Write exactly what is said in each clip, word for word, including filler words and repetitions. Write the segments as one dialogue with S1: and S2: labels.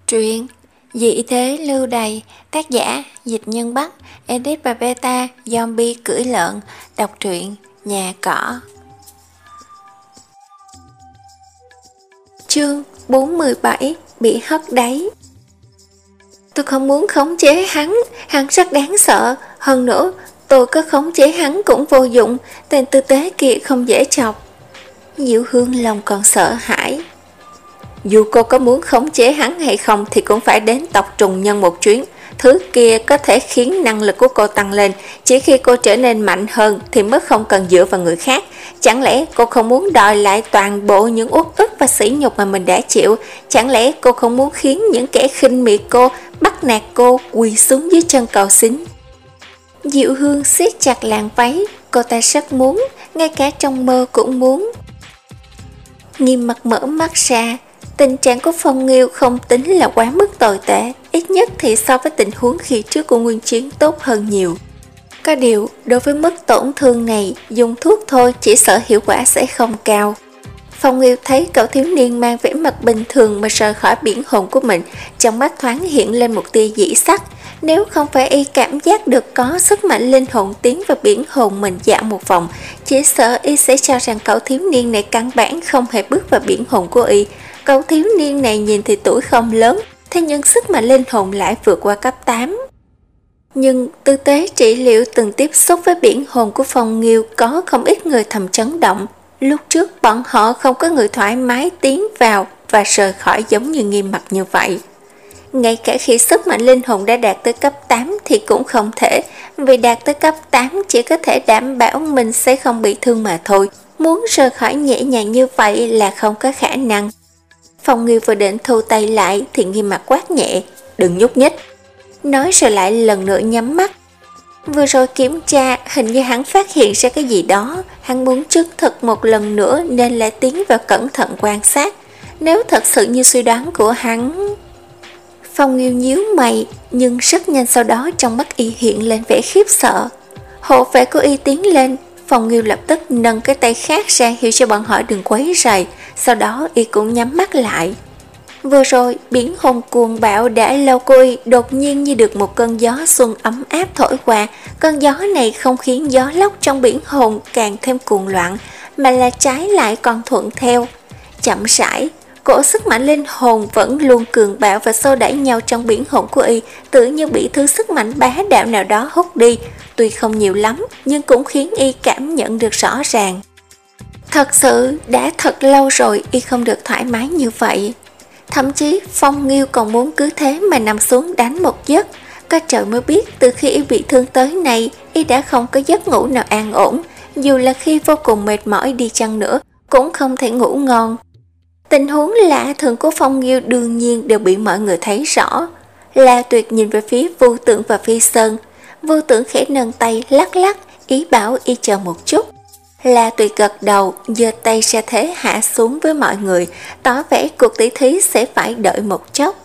S1: Truyện Dị thế lưu đày, tác giả Dịch Nhân Bắc, edit và beta Zombie cưỡi lợn. Đọc truyện Nhà Cỏ. Chương bốn mươi bảy. Bị hất đáy. Tôi không muốn khống chế hắn, hắn rất đáng sợ. Hơn nữa, tôi có khống chế hắn cũng vô dụng, tên tư tế kia không dễ chọc. Diệu Hương lòng còn sợ hãi. Dù cô có muốn khống chế hắn hay không thì cũng phải đến tộc trùng nhân một chuyến. Thứ kia có thể khiến năng lực của cô tăng lên. Chỉ khi cô trở nên mạnh hơn thì mới không cần dựa vào người khác. Chẳng lẽ cô không muốn đòi lại toàn bộ những uất ức và sỉ nhục mà mình đã chịu? Chẳng lẽ cô không muốn khiến những kẻ khinh miệt cô, bắt nạt cô quỳ xuống dưới chân cầu xin? Diệu Hương siết chặt làn váy. Cô ta rất muốn, ngay cả trong mơ cũng muốn. Nghiêm mặt mở mắt ra. Tình trạng của Phong Nghiêu không tính là quá mức tồi tệ, ít nhất thì so với tình huống khi trước của Nguyên Chiến tốt hơn nhiều. Có điều, đối với mức tổn thương này, dùng thuốc thôi chỉ sợ hiệu quả sẽ không cao. Phong Nghiêu thấy cậu thiếu niên mang vẻ mặt bình thường mà rời khỏi biển hồn của mình, trong mắt thoáng hiện lên một tia dị sắc. Nếu không phải y cảm giác được có sức mạnh linh hồn tiến vào biển hồn mình dạo một vòng, chỉ sợ y sẽ cho rằng cậu thiếu niên này căn bản không hề bước vào biển hồn của y. Cậu thiếu niên này nhìn thì tuổi không lớn, thế nhưng sức mạnh linh hồn lại vượt qua cấp tám. Nhưng tư tế trị liệu từng tiếp xúc với biển hồn của Phong Nghiêu có không ít người thầm chấn động. Lúc trước bọn họ không có người thoải mái tiến vào và rời khỏi giống như Nghiêm mặt như vậy. Ngay cả khi sức mạnh linh hồn đã đạt tới cấp tám thì cũng không thể, vì đạt tới cấp tám chỉ có thể đảm bảo mình sẽ không bị thương mà thôi. Muốn rời khỏi nhẹ nhàng như vậy là không có khả năng. Phong Nghiêu vừa định thu tay lại thì Nghiêm mặt quát nhẹ, đừng nhúc nhích. Nói rồi lại lần nữa nhắm mắt. Vừa rồi kiểm tra, hình như hắn phát hiện ra cái gì đó. Hắn muốn chứng thực một lần nữa nên lại tiến vào cẩn thận quan sát. Nếu thật sự như suy đoán của hắn... Phong Nghiêu nhíu mày, nhưng rất nhanh sau đó trong mắt y hiện lên vẻ khiếp sợ. Hộ vệ của y tiến lên, Phong Nghiêu lập tức nâng cái tay khác ra hiệu cho bọn họ đừng quấy rầy, sau đó y cũng nhắm mắt lại. Vừa rồi, biển hồn cuồng bạo đã lâu của y đột nhiên như được một cơn gió xuân ấm áp thổi qua. Cơn gió này không khiến gió lốc trong biển hồn càng thêm cuồng loạn, mà là trái lại còn thuận theo. Chậm rãi, cổ sức mạnh linh hồn vẫn luôn cường bạo và xô đẩy nhau trong biển hồn của y, tự như bị thứ sức mạnh bá đạo nào đó hút đi. Tuy không nhiều lắm, nhưng cũng khiến y cảm nhận được rõ ràng. Thật sự, đã thật lâu rồi y không được thoải mái như vậy. Thậm chí, Phong Nghiêu còn muốn cứ thế mà nằm xuống đánh một giấc. Có trời mới biết, từ khi y bị thương tới nay, y đã không có giấc ngủ nào an ổn. Dù là khi vô cùng mệt mỏi đi chăng nữa, cũng không thể ngủ ngon. Tình huống lạ thường của Phong Nghiêu đương nhiên đều bị mọi người thấy rõ. La Tuyệt nhìn về phía Vô Tượng và Phi Sơn. Vô Tượng khẽ nâng tay lắc lắc, ý bảo y chờ một chút. La Tuyệt gật đầu, giơ tay ra thế hạ xuống với mọi người, tỏ vẻ cuộc tỷ thí sẽ phải đợi một chốc.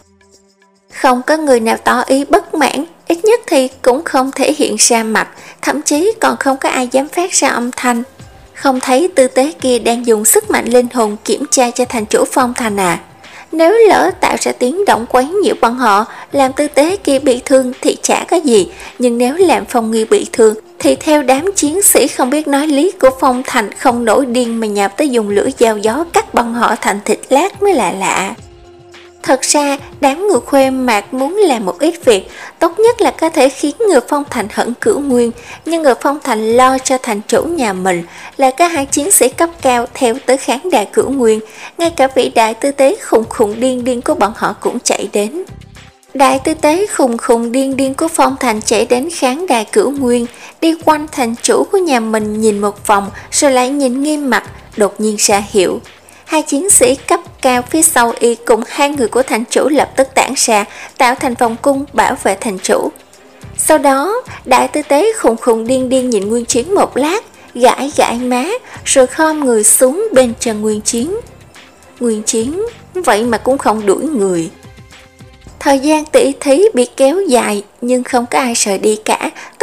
S1: Không có người nào tỏ ý bất mãn, ít nhất thì cũng không thể hiện ra mặt, thậm chí còn không có ai dám phát ra âm thanh. Không thấy tư tế kia đang dùng sức mạnh linh hồn kiểm tra cho thành chủ Phong Thành à? Nếu lỡ tạo ra tiếng động quấy nhiễu bọn họ, làm tư tế kia bị thương thì chả có gì, nhưng nếu làm Phong Nghiêu bị thương thì theo đám chiến sĩ không biết nói lý của Phong Thành không nổi điên mà nhào tới dùng lưỡi dao gió cắt bọn họ thành thịt lát mới là lạ. Thật ra, đám người khuê mạc muốn làm một ít việc, tốt nhất là có thể khiến người Phong Thành hận cửu nguyên, nhưng người Phong Thành lo cho thành chủ nhà mình là có hai chiến sĩ cấp cao theo tới kháng đài cửu nguyên, ngay cả vị đại tư tế khùng khùng điên điên của bọn họ cũng chạy đến. Đại tư tế khùng khùng điên điên của Phong Thành chạy đến kháng đài cửu nguyên, đi quanh thành chủ của nhà mình nhìn một vòng rồi lại nhìn Nghiêm mặt, đột nhiên ra hiệu. Hai chiến sĩ cấp cao phía sau y cùng hai người của thành chủ lập tức tản ra, tạo thành vòng cung bảo vệ thành chủ. Sau đó, đại tư tế khùng khùng điên điên nhìn Nguyên Chiến một lát, gãi gãi má, rồi khom người xuống bên chân Nguyên Chiến. Nguyên Chiến, vậy mà cũng không đuổi người. Thời gian tỷ thí bị kéo dài, nhưng không có ai rời đi cả, tất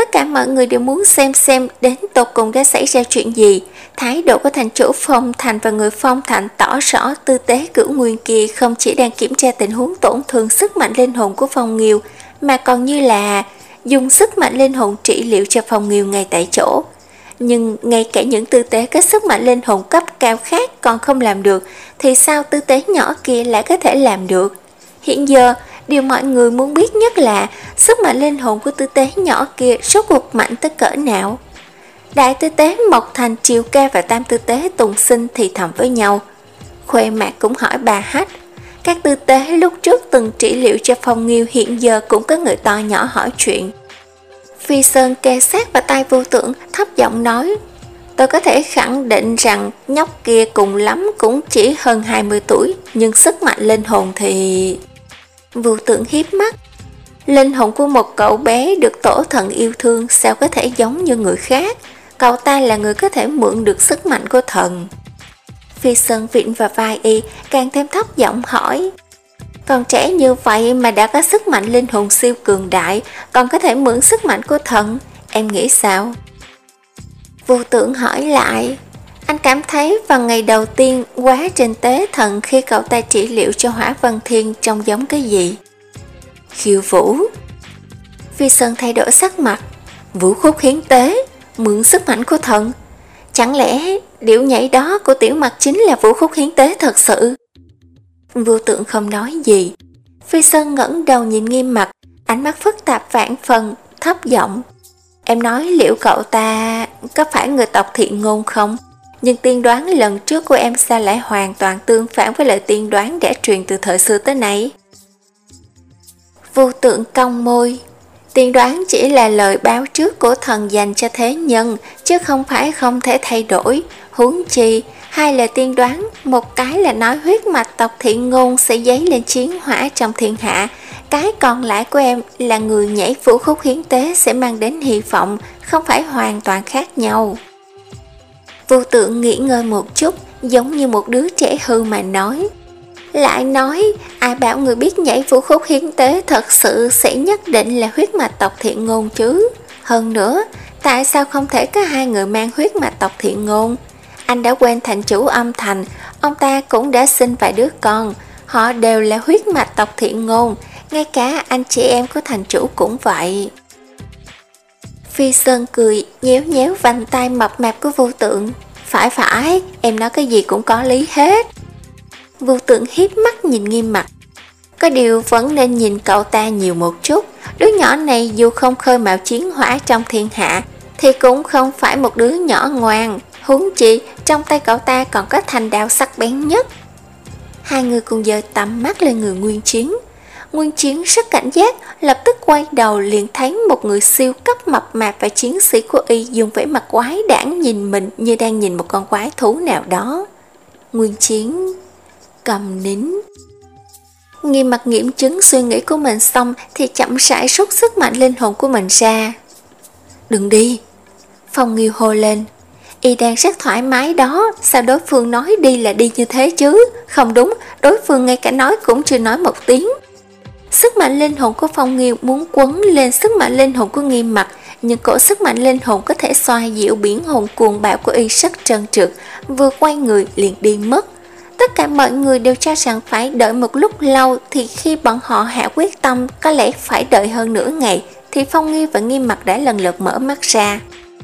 S1: Tất cả mọi người đều muốn xem xem đến tột cùng đã xảy ra chuyện gì. Thái độ của thành chủ Phong Thành và người Phong Thành tỏ rõ tư tế cửu nguyên kia không chỉ đang kiểm tra tình huống tổn thương sức mạnh linh hồn của Phong Nghiêu, mà còn như là dùng sức mạnh linh hồn trị liệu cho Phong Nghiêu ngay tại chỗ. Nhưng ngay cả những tư tế có sức mạnh linh hồn cấp cao khác còn không làm được, thì sao tư tế nhỏ kia lại có thể làm được? Hiện giờ, điều mọi người muốn biết nhất là sức mạnh linh hồn của tư tế nhỏ kia rốt cuộc mạnh tới cỡ nào. Đại tư tế Mộc Thành, Triều Ca và tam tư tế Tùng Sinh thì thầm với nhau. Khuê Mạc cũng hỏi bà Hách. Các tư tế lúc trước từng trị liệu cho Phong Nghiêu hiện giờ cũng có người to nhỏ hỏi chuyện. Phi Sơn kề sát vào tai Vô Tượng, thấp giọng nói: tôi có thể khẳng định rằng nhóc kia cùng lắm cũng chỉ hơn hai mươi tuổi, nhưng sức mạnh linh hồn thì... Vô Tượng hiếp mắt. Linh hồn của một cậu bé được tổ thần yêu thương sao có thể giống như người khác? Cậu ta là người có thể mượn được sức mạnh của thần. Phi Sơn vịn vào vai y, càng thêm thấp giọng hỏi: còn trẻ như vậy mà đã có sức mạnh linh hồn siêu cường đại, còn có thể mượn sức mạnh của thần, em nghĩ sao? Vô Tượng hỏi lại: anh cảm thấy vào ngày đầu tiên quá trình tế thần khi cậu ta trị liệu cho Hỏa Vân Thiên trông giống cái gì? Khiêu vũ. Phi Sơn thay đổi sắc mặt. Vũ khúc hiến tế, mượn sức mạnh của thần. Chẳng lẽ điệu nhảy đó của Tiểu Mặc chính là vũ khúc hiến tế thật sự? Vô Tượng không nói gì. Phi Sơn ngẩng đầu nhìn Nghiêm Mặc, ánh mắt phức tạp vạn phần, thấp giọng: em nói liệu cậu ta có phải người tộc Thiện Ngôn không? Nhưng tiên đoán lần trước của em sao lại hoàn toàn tương phản với lời tiên đoán đã truyền từ thời xưa tới nay? Vô Tượng cong môi. Tiên đoán chỉ là lời báo trước của thần dành cho thế nhân, chứ không phải không thể thay đổi. Huống chi, hai lời tiên đoán, một cái là nói huyết mạch tộc Thiện Ngôn sẽ dấy lên chiến hỏa trong thiên hạ, cái còn lại của em là người nhảy vũ khúc hiến tế sẽ mang đến hy vọng, không phải hoàn toàn khác nhau. Vô Tượng nghỉ ngơi một chút, giống như một đứa trẻ hư mà nói. Lại nói, ai bảo người biết nhảy vũ khúc hiến tế thật sự sẽ nhất định là huyết mạch tộc Thiện Ngôn chứ? Hơn nữa, tại sao không thể có hai người mang huyết mạch tộc Thiện Ngôn? Anh đã quên thành chủ Âm Thành, ông ta cũng đã sinh vài đứa con, họ đều là huyết mạch tộc Thiện Ngôn, ngay cả anh chị em của thành chủ cũng vậy. Phi Sơn cười, nhéo nhéo vành tay mập mạp của Vô Tượng. Phải phải, em nói cái gì cũng có lý hết. Vô Tượng hiếp mắt nhìn Nghiêm Mặc. Có điều vẫn nên nhìn cậu ta nhiều một chút. Đứa nhỏ này dù không khơi mào chiến hỏa trong thiên hạ, thì cũng không phải một đứa nhỏ ngoan. Huống chi, trong tay cậu ta còn có thanh đao sắc bén nhất. Hai người cùng giơ tầm mắt lên người Nguyên Chiến. Nguyên Chiến rất cảnh giác, lập tức quay đầu liền thấy một người siêu cấp mập mạp và chiến sĩ của y dùng vẻ mặt quái đản nhìn mình như đang nhìn một con quái thú nào đó. Nguyên Chiến cầm nín. Nghiêm Mặc nghiệm chứng suy nghĩ của mình xong thì chậm rãi rút sức mạnh linh hồn của mình ra. Đừng đi. Phong Nghiêu hô lên. Y đang rất thoải mái đó, sao đối phương nói đi là đi như thế chứ? Không đúng, đối phương ngay cả nói cũng chưa nói một tiếng. Sức mạnh linh hồn của Phong Nghiêu muốn quấn lên sức mạnh linh hồn của Nghiêm Mặc, nhưng cổ sức mạnh linh hồn có thể xoa dịu biển hồn cuồng bạo của y rất trơn trượt, vừa quay người liền đi mất. Tất cả mọi người đều cho rằng phải đợi một lúc lâu, thì khi bọn họ hạ quyết tâm có lẽ phải đợi hơn nửa ngày, thì Phong Nghiêu và Nghiêm Mặc đã lần lượt mở mắt ra.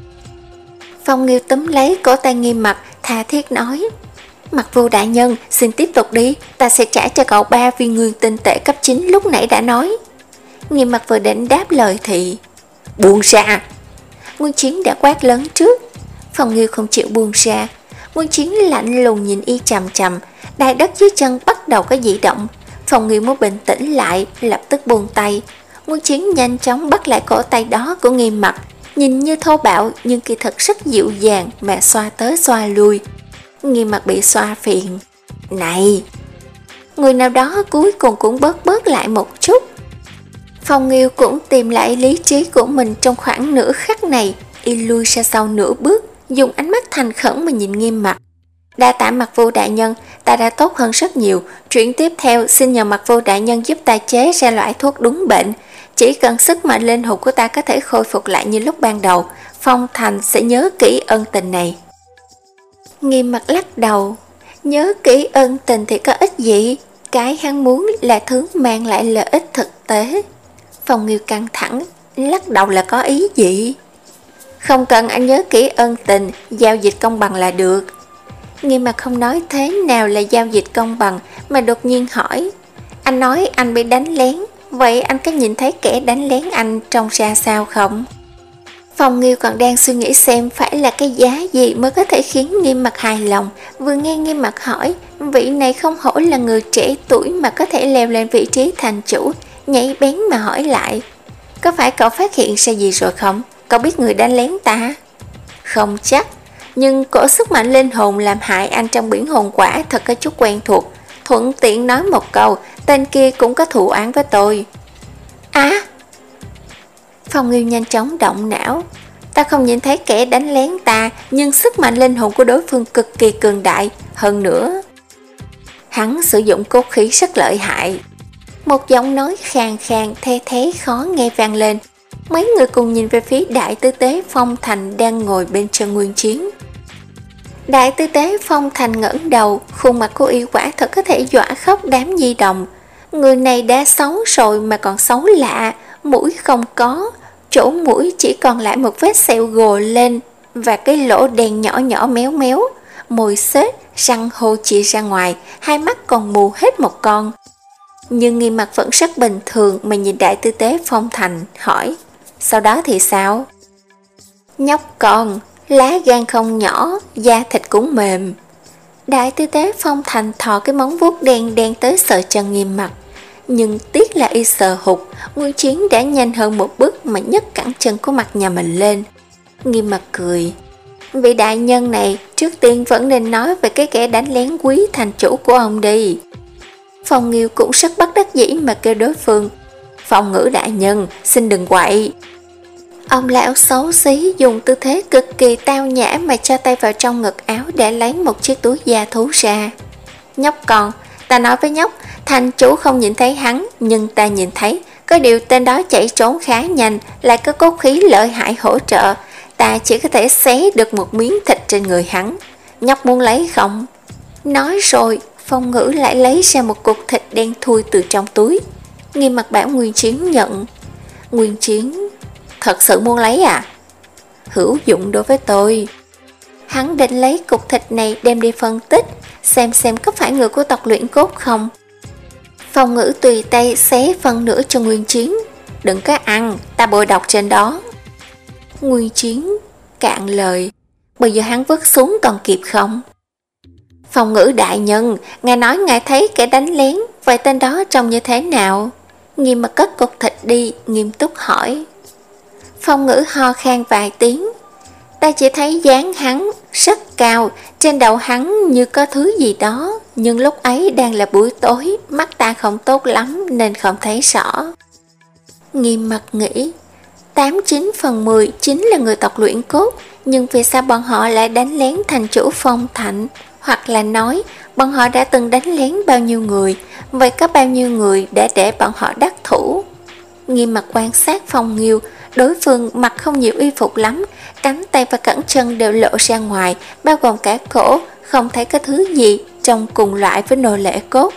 S1: Phong Nghiêu túm lấy cổ tay Nghiêm Mặc, tha thiết nói: Mặc Vô đại nhân, xin tiếp tục đi, ta sẽ trả cho cậu ba viên nguyên tinh tệ cấp chín lúc nãy đã nói. Nghiêm Mặc vừa định đáp lời thì buông ra. Nguyên Chiến đã quát lớn trước. Phong Nghiêu không chịu buông ra. Nguyên Chiến lạnh lùng nhìn y chằm chằm, đai đất dưới chân bắt đầu có dị động. Phong Nghiêu muốn bình tĩnh lại, lập tức buông tay. Nguyên Chiến nhanh chóng bắt lại cổ tay đó của Nghiêm Mặc, nhìn như thô bạo nhưng kỳ thật rất dịu dàng mà xoa tới xoa lui. Nghiêm Mặc bị xoa phiền. Này! Người nào đó cuối cùng cũng bớt bớt lại một chút. Phong Nghiêu cũng tìm lại lý trí của mình trong khoảng nửa khắc này, y lui ra sau nửa bước, dùng ánh mắt thành khẩn mà nhìn Nghiêm Mặc. Đa tạ Mặc Vô đại nhân, ta đã tốt hơn rất nhiều. Chuyện tiếp theo xin nhờ Mặc Vô đại nhân giúp ta chế ra loại thuốc đúng bệnh. Chỉ cần sức mạnh linh hồn của ta có thể khôi phục lại như lúc ban đầu, Phong Thành sẽ nhớ kỹ ân tình này. Nghiêm mặt lắc đầu. Nhớ kỹ ân tình thì có ích gì? Cái hắn muốn là thứ mang lại lợi ích thực tế. Phong Nghiêu căng thẳng, lắc đầu là có ý gì? Không cần anh nhớ kỹ ân tình, giao dịch công bằng là được. Nghiêm mặt không nói thế nào là giao dịch công bằng, mà đột nhiên hỏi. Anh nói anh bị đánh lén, vậy anh có nhìn thấy kẻ đánh lén anh trông ra sao không? Phong Nghiêu còn đang suy nghĩ xem phải là cái giá gì mới có thể khiến Nghiêm mặt hài lòng. Vừa nghe Nghiêm mặt hỏi, vị này không hổ là người trẻ tuổi mà có thể leo lên vị trí thành chủ, nhảy bén mà hỏi lại. Có phải cậu phát hiện ra gì rồi không? Cậu biết người đánh lén ta? Không chắc, nhưng cổ sức mạnh linh hồn làm hại anh trong biển hồn quả thật có chút quen thuộc. Thuận tiện nói một câu, tên kia cũng có thù oán với tôi. Á! Phong Nghiêu nhanh chóng động não. Ta không nhìn thấy kẻ đánh lén ta, nhưng sức mạnh linh hồn của đối phương cực kỳ cường đại. Hơn nữa, hắn sử dụng cốt khí rất lợi hại. Một giọng nói khàn khàn the thế khó nghe vang lên. Mấy người cùng nhìn về phía đại tư tế Phong Thành đang ngồi bên chân Nguyên Chiến. Đại tư tế Phong Thành ngẩng đầu, khuôn mặt của y quả thật có thể dọa khóc đám nhi đồng. Người này đã xấu rồi mà còn xấu lạ, mũi không có, chỗ mũi chỉ còn lại một vết sẹo gồ lên và cái lỗ đèn nhỏ nhỏ méo méo, môi xết, răng hô chỉ ra ngoài, hai mắt còn mù hết một con. Nhưng Nghiêm mặt vẫn rất bình thường mà nhìn đại tư tế Phong Thành, hỏi, sau đó thì sao? Nhóc con, lá gan không nhỏ, da thịt cũng mềm. Đại tư tế Phong Thành thò cái móng vuốt đen đen tới sờ chân Nghiêm mặt. Nhưng tiếc là y sờ hụt, Nguyên Chiến đã nhanh hơn một bước mà nhấc cẳng chân của mặt nhà mình lên. Nghiêm mặt cười. Vị đại nhân này trước tiên vẫn nên nói về cái kẻ đánh lén quý thành chủ của ông đi. Phong Nghiêu cũng rất bất đắc dĩ mà kêu đối phương. Phong Ngữ đại nhân, xin đừng quậy. Ông lão xấu xí dùng tư thế cực kỳ tao nhã mà cho tay vào trong ngực áo để lấy một chiếc túi da thú ra. Nhóc con, ta nói với nhóc, thành chủ không nhìn thấy hắn, nhưng ta nhìn thấy, có điều tên đó chạy trốn khá nhanh, lại có cốt khí lợi hại hỗ trợ, ta chỉ có thể xé được một miếng thịt trên người hắn. Nhóc muốn lấy không? Nói rồi, Phong Ngữ lại lấy ra một cục thịt đen thui từ trong túi. Nghiêm mặt bảo Nguyên Chiến nhận. Nguyên Chiến, thật sự muốn lấy à? Hữu dụng đối với tôi. Hắn định lấy cục thịt này đem đi phân tích, xem xem có phải người của tộc luyện cốt không. Phong Ngữ tùy tay xé phần nửa cho Nguyên Chiến. Đừng có ăn, ta bôi độc trên đó. Nguyên Chiến cạn lời. Bây giờ hắn vứt xuống còn kịp không? Phong Ngữ đại nhân, ngài nói ngài thấy kẻ đánh lén, vậy tên đó trông như thế nào? Nghiêm mặt cất cục thịt đi, nghiêm túc hỏi. Phong Ngữ ho khan vài tiếng. Ta chỉ thấy dáng hắn rất cao, trên đầu hắn như có thứ gì đó, nhưng lúc ấy đang là buổi tối, mắt ta không tốt lắm nên không thấy rõ. Nghiêm mặt nghĩ, tám chín phần mười chính là người tộc luyện cốt, nhưng vì sao bọn họ lại đánh lén thành chủ Phong Thành? Hoặc là nói, bọn họ đã từng đánh lén bao nhiêu người, vậy có bao nhiêu người đã để bọn họ đắc thủ? Nghiêm mặt quan sát Phong Nghiêu, đối phương mặc không nhiều y phục lắm, cánh tay và cẳng chân đều lộ ra ngoài, bao gồm cả cổ, không thấy có thứ gì trông cùng loại với nô lệ cốt.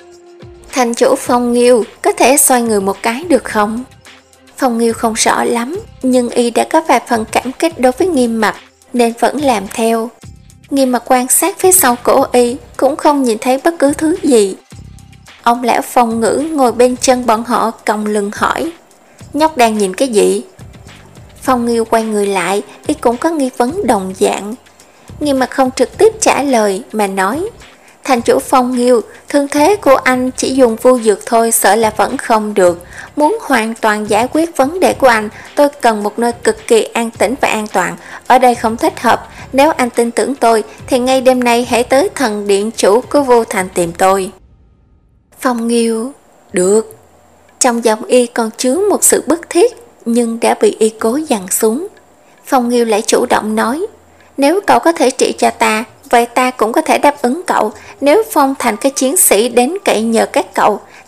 S1: Thành chủ Phong Nghiêu có thể xoay người một cái được không? Phong Nghiêu không rõ lắm, nhưng y đã có vài phần cảm kích đối với Nghiêm mặt, nên vẫn làm theo. Nghiêm mặt quan sát phía sau cổ y, cũng không nhìn thấy bất cứ thứ gì. Ông lão Phong Ngữ ngồi bên chân bọn họ còng lưng hỏi, nhóc đang nhìn cái gì? Phong Nghiêu quay người lại, y cũng có nghi vấn đồng dạng. Nghiêm mặt không trực tiếp trả lời mà nói, thành chủ Phong Nghiêu, thương thế của anh chỉ dùng vu dược thôi sợ là vẫn không được. Muốn hoàn toàn giải quyết vấn đề của anh, tôi cần một nơi cực kỳ an tĩnh và an toàn. Ở đây không thích hợp, nếu anh tin tưởng tôi thì ngay đêm nay hãy tới thần điện chủ của Vô Thành tìm tôi. Phong Nghiêu, được. Trong giọng y còn chứa một sự bức thiết, nhưng đã bị y cố dằn xuống. Phong Nghiêu lại chủ động nói, nếu cậu có thể trị cho ta, vậy ta cũng có thể đáp ứng cậu. Nếu Phong Thành cái chiến sĩ đến cậy nhờ các cậu,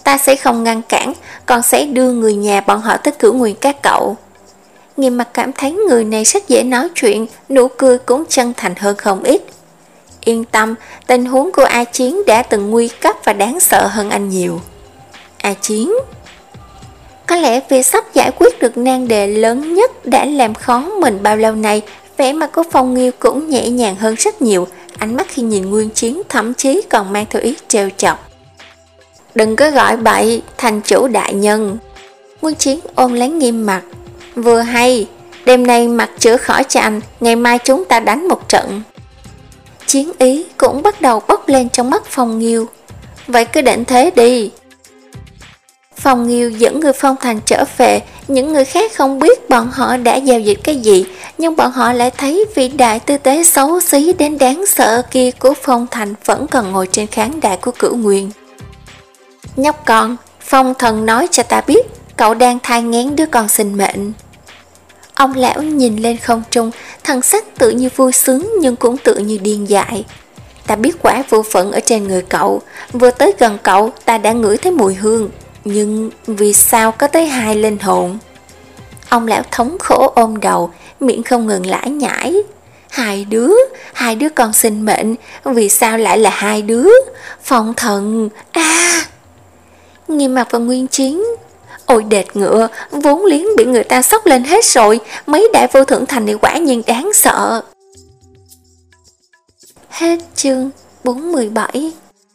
S1: ta sẽ không ngăn cản, còn sẽ đưa người nhà bọn họ tới Cửu Nguyên các cậu. Nghiêm Mặc cảm thấy người này rất dễ nói chuyện, nụ cười cũng chân thành hơn không ít. Yên tâm, tình huống của A Chiến đã từng nguy cấp và đáng sợ hơn anh nhiều. A Chiến? Có lẽ vì sắp giải quyết được nan đề lớn nhất đã làm khó mình bao lâu nay, vẻ mặt của Phong Nghiêu cũng nhẹ nhàng hơn rất nhiều, ánh mắt khi nhìn Nguyên Chiến thậm chí còn mang theo ý trêu chọc. Đừng có gọi bậy, thành chủ đại nhân. Nguyên Chiến ôm lấy Nghiêm Mặc. Vừa hay, đêm nay Mặc chữa khỏi cho anh, ngày mai chúng ta đánh một trận. Chiến ý cũng bắt đầu bốc lên trong mắt Phong Nghiêu. Vậy cứ định thế đi. Phong Nghiêu dẫn người Phong Thành trở về, những người khác không biết bọn họ đã giao dịch cái gì, nhưng bọn họ lại thấy vị đại tư tế xấu xí đến đáng sợ kia của Phong Thành vẫn còn ngồi trên khán đài của Cửu Nguyên. Nhóc con, Phong Thần nói cho ta biết, cậu đang thai nghén đứa con sinh mệnh. Ông lão nhìn lên không trung, thần sắc tự như vui sướng nhưng cũng tự như điên dại. Ta biết quả vô phận ở trên người cậu, vừa tới gần cậu ta đã ngửi thấy mùi hương, nhưng vì sao có tới hai linh hồn? Ông lão thống khổ ôm đầu, miệng không ngừng lải nhải. Hai đứa, hai đứa con sinh mệnh, vì sao lại là hai đứa? Phong Thần, a à. Nghiêm Mặc và Nguyên Chiến. Ôi đệt ngựa, vốn liếng bị người ta xốc lên hết rồi, mấy đại vô thượng thành này quả nhiên đáng sợ. Hết chương bốn mươi bảy.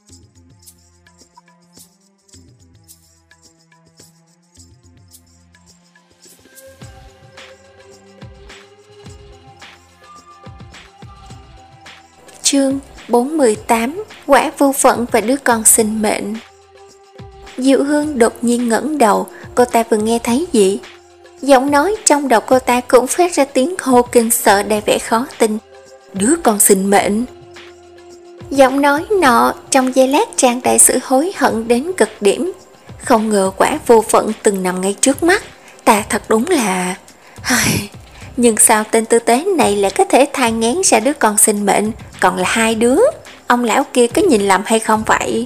S1: Chương bốn mươi tám. Quả vô phận và đứa con sinh mệnh. Diệu Hương đột nhiên ngẩng đầu, cô ta vừa nghe thấy gì? Giọng nói trong đầu cô ta cũng phát ra tiếng hô kinh sợ đầy vẻ khó tin. Đứa con sinh mệnh. Giọng nói nọ trong giây lát tràn đầy sự hối hận đến cực điểm. Không ngờ quả vô phận từng nằm ngay trước mắt, ta thật đúng là... Nhưng sao tên tư tế này lại có thể thai nghén ra đứa con sinh mệnh, còn là hai đứa? Ông lão kia có nhìn lầm hay không vậy?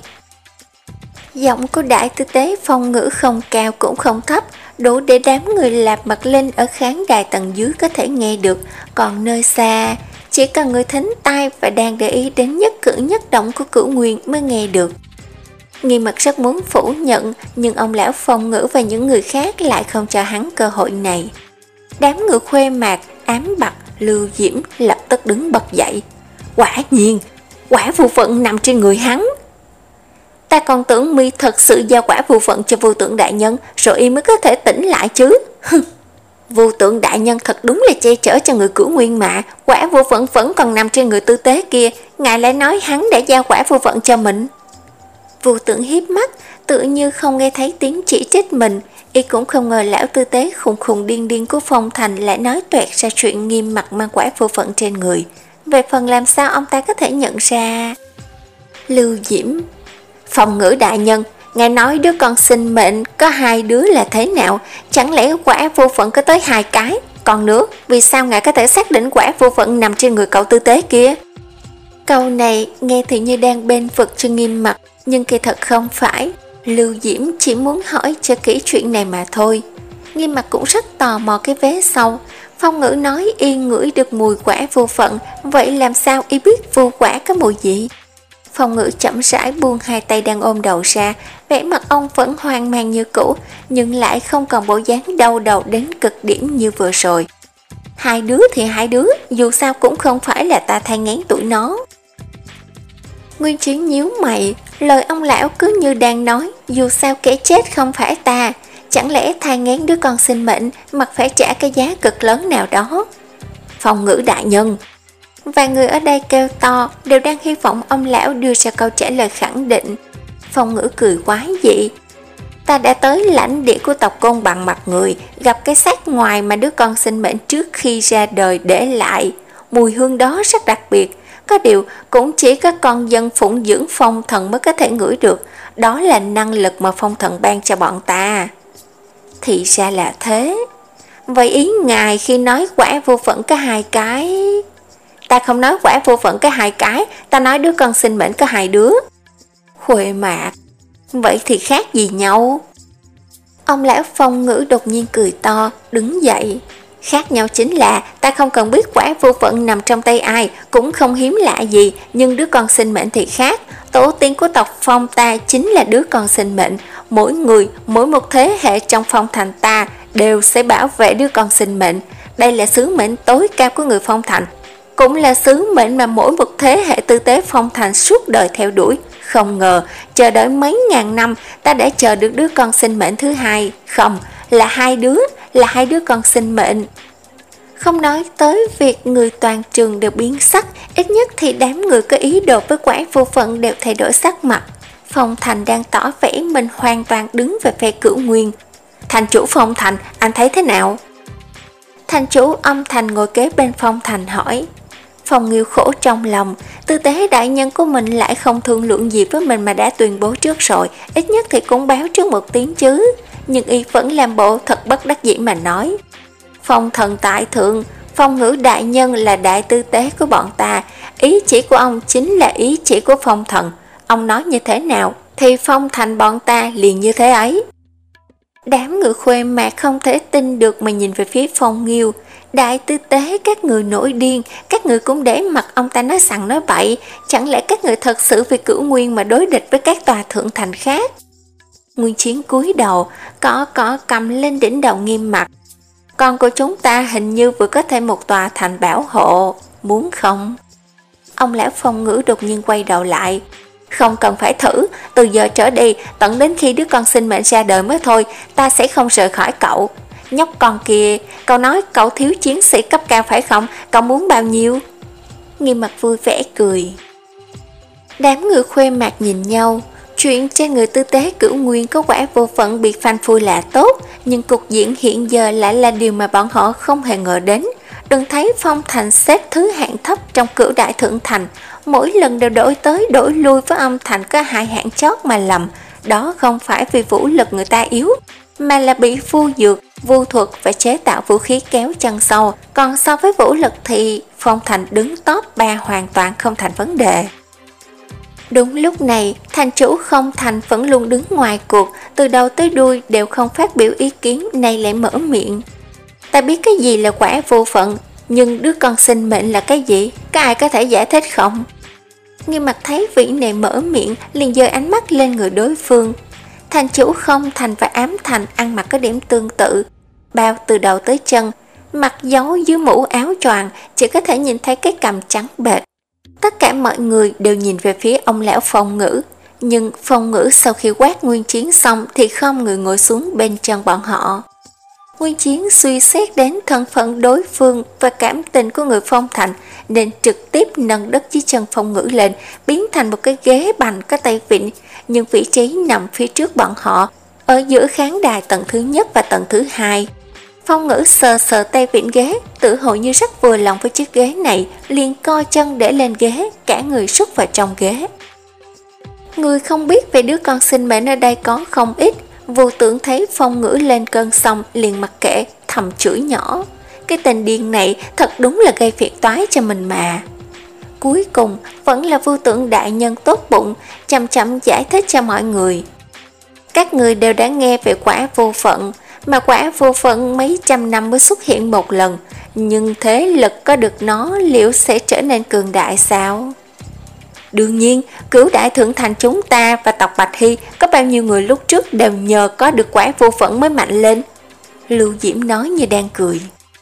S1: Giọng của đại tư tế Phong Ngữ không cao cũng không thấp, đủ để đám người Lạp Mật Linh ở khán đài tầng dưới có thể nghe được, còn nơi xa, chỉ cần người thính tai và đang để ý đến nhất cử nhất động của Cửu Nguyên mới nghe được. Nghiêm Mặc rất muốn phủ nhận, nhưng ông lão Phong Ngữ và những người khác lại không cho hắn cơ hội này. Đám người Khuê Mạc, Ám Bặt, Lưu Diễm lập tức đứng bật dậy. Quả nhiên, quả vô phận nằm trên người hắn. Ta còn tưởng mi thật sự giao quả vô phận cho vô tượng đại nhân, rồi y mới có thể tỉnh lại chứ. Vô tượng đại nhân thật đúng là che chở cho người Cửu Nguyên mà, quả vô phận vẫn còn nằm trên người tư tế kia, ngài lại nói hắn đã giao quả vô phận cho mình. Vô tượng hiếp mắt, tự như không nghe thấy tiếng chỉ trích mình, y cũng không ngờ lão tư tế khùng khùng điên điên của Phong Thành lại nói toẹt ra chuyện Nghiêm Mặc mang quả vô phận trên người. Về phần làm sao ông ta có thể nhận ra? Lưu Diễm. Phong Ngữ đại nhân, ngài nói đứa con sinh mệnh có hai đứa là thế nào? Chẳng lẽ quả vô phận có tới hai cái? Còn nữa, vì sao ngài có thể xác định quả vô phận nằm trên người cậu tư tế kia? Câu này nghe thì như đang bên vực cho Nghiêm Mặc, nhưng kỳ thật không phải. Lưu Diễm chỉ muốn hỏi cho kỹ chuyện này mà thôi. Nghiêm Mặc cũng rất tò mò cái vé sau. Phong Ngữ nói y ngửi được mùi quả vô phận, vậy làm sao y biết vô quả có mùi gì? Phong Ngữ chậm rãi buông hai tay đang ôm đầu ra, vẻ mặt ông vẫn hoang mang như cũ, nhưng lại không còn bộ dáng đau đầu đến cực điểm như vừa rồi. Hai đứa thì hai đứa, dù sao cũng không phải là ta thai nghén tụi nó. Nguyên Chiến nhíu mày, lời ông lão cứ như đang nói, dù sao kẻ chết không phải ta, chẳng lẽ thai nghén đứa con sinh mệnh mặc phải trả cái giá cực lớn nào đó? Phong Ngữ đại nhân. Vài người ở đây kêu to, đều đang hy vọng ông lão đưa ra câu trả lời khẳng định. Phong Ngữ cười quái dị. Ta đã tới lãnh địa của tộc Côn Bằng Mặt Người, gặp cái xác ngoài mà đứa con sinh mệnh trước khi ra đời để lại. Mùi hương đó rất đặc biệt, có điều cũng chỉ có con dân phụng dưỡng Phong Thần mới có thể ngửi được. Đó là năng lực mà Phong Thần ban cho bọn ta. Thì ra là thế. Vậy ý ngài khi nói quả vô phận có hai cái... Ta không nói quả vô phận có hai cái, ta nói đứa con sinh mệnh có hai đứa. Khuê Mạc. vậy thì khác gì nhau? Ông lão Phong Ngữ đột nhiên cười to, đứng dậy. Khác nhau chính là ta không cần biết quả vô phận nằm trong tay ai, cũng không hiếm lạ gì, nhưng đứa con sinh mệnh thì khác. Tổ tiên của tộc Phong ta chính là đứa con sinh mệnh. Mỗi người, mỗi một thế hệ trong Phong Thành ta đều sẽ bảo vệ đứa con sinh mệnh. Đây là sứ mệnh tối cao của người Phong Thành, cũng là sứ mệnh mà mỗi một thế hệ tư tế Phong Thành suốt đời theo đuổi. Không ngờ, chờ đợi mấy ngàn năm, ta đã chờ được đứa con sinh mệnh thứ hai. Không, là hai đứa, là hai đứa con sinh mệnh. Không nói tới việc người toàn trường đều biến sắc, ít nhất thì đám người có ý đồ với quả vô phận đều thay đổi sắc mặt. Phong Thành đang tỏ vẻ mình hoàn toàn đứng về phe Cửu Nguyên. Thành chủ Phong Thành, anh thấy thế nào? Thành chủ Âm Thành ngồi kế bên Phong Thành hỏi. Phong Nghiêu khổ trong lòng, tư tế đại nhân của mình lại không thương lượng gì với mình mà đã tuyên bố trước rồi, ít nhất thì cũng báo trước một tiếng chứ. Nhưng y vẫn làm bộ thật bất đắc dĩ mà nói. Phong thần tại thượng, Phong Ngữ đại nhân là đại tư tế của bọn ta, ý chỉ của ông chính là ý chỉ của Phong thần. Ông nói như thế nào thì Phong Thành bọn ta liền như thế ấy. Đám người Khuê Mạc không thể tin được mà nhìn về phía Phong Nghiêu. Đại tư tế, các người nổi điên, các người cũng để mặc ông ta nói sằng nói bậy, chẳng lẽ các người thật sự vì Cửu Nguyên mà đối địch với các tòa thượng thành khác? Nguyên Chiến cúi đầu, cỏ cỏ cầm lên đỉnh đầu nghiêm mặt. Con của chúng ta hình như vừa có thêm một tòa thành bảo hộ, muốn không? Ông lão Phong Ngữ đột nhiên quay đầu lại. Không cần phải thử, từ giờ trở đi, tận đến khi đứa con sinh mệnh ra đời mới thôi, ta sẽ không rời khỏi cậu. Nhóc con kia, cậu nói cậu thiếu chiến sĩ cấp cao phải không? Cậu muốn bao nhiêu? Nghiêm mặt vui vẻ cười. Đám người Khuê Mạc nhìn nhau. Chuyện trên người tư tế Cửu Nguyên có quả vô phận bị phanh phui là tốt, nhưng cục diện hiện giờ lại là điều mà bọn họ không hề ngờ đến. Đừng thấy Phong Thành xếp thứ hạng thấp trong Cửu Đại Thượng Thành, mỗi lần đều đổi tới đổi lui với Âm Thành có hai hạng chót mà lầm. Đó không phải vì vũ lực người ta yếu, mà là bị phu dược, vu thuật và chế tạo vũ khí kéo chân sâu. Còn so với vũ lực thì Phong Thành đứng top ba hoàn toàn không thành vấn đề. Đúng lúc này, thành chủ Không Thành vẫn luôn đứng ngoài cuộc, từ đầu tới đuôi đều không phát biểu ý kiến, nay lại mở miệng. Ta biết cái gì là quả vô phận, nhưng đứa con sinh mệnh là cái gì? Có ai có thể giải thích không? Nghiêm mặt thấy vị này mở miệng, liền giơ ánh mắt lên người đối phương. Thành chủ Không Thành và Ám Thành ăn mặc có điểm tương tự, bao từ đầu tới chân, mặt giấu dưới mũ áo choàng, chỉ có thể nhìn thấy cái cằm trắng bệch. Tất cả mọi người đều nhìn về phía ông lão Phong Ngữ, nhưng Phong Ngữ sau khi quát Nguyên Chiến xong thì không người ngồi xuống bên chân bọn họ. Nguyên Chiến suy xét đến thân phận đối phương và cảm tình của người Phong Thành, nên trực tiếp nâng đất dưới chân Phong Ngữ lên, biến thành một cái ghế bành có tay vịn, nhưng vị trí nằm phía trước bọn họ, ở giữa khán đài tầng thứ nhất và tầng thứ hai. Phong Ngữ sờ sờ tay vịn ghế, tự hồ như rất vừa lòng với chiếc ghế này, liền co chân để lên ghế, cả người sút vào trong ghế. Người không biết về đứa con sinh mệnh ở đây có không ít. Vô Tưởng thấy Phong Ngữ lên cơn xong liền mặc kệ, thầm chửi nhỏ. Cái tên điên này thật đúng là gây phiền toái cho mình mà. Cuối cùng vẫn là Vô Tưởng đại nhân tốt bụng, chậm chậm giải thích cho mọi người. Các người đều đã nghe về quả vô phận, mà quả vô phận mấy trăm năm mới xuất hiện một lần, nhưng thế lực có được nó liệu sẽ trở nên cường đại sao? Đương nhiên, Cửu Đại Thượng Thành chúng ta và tộc Bạch Hy có bao nhiêu người lúc trước đều nhờ có được quả vô phận mới mạnh lên. Lưu Diễm nói như đang cười.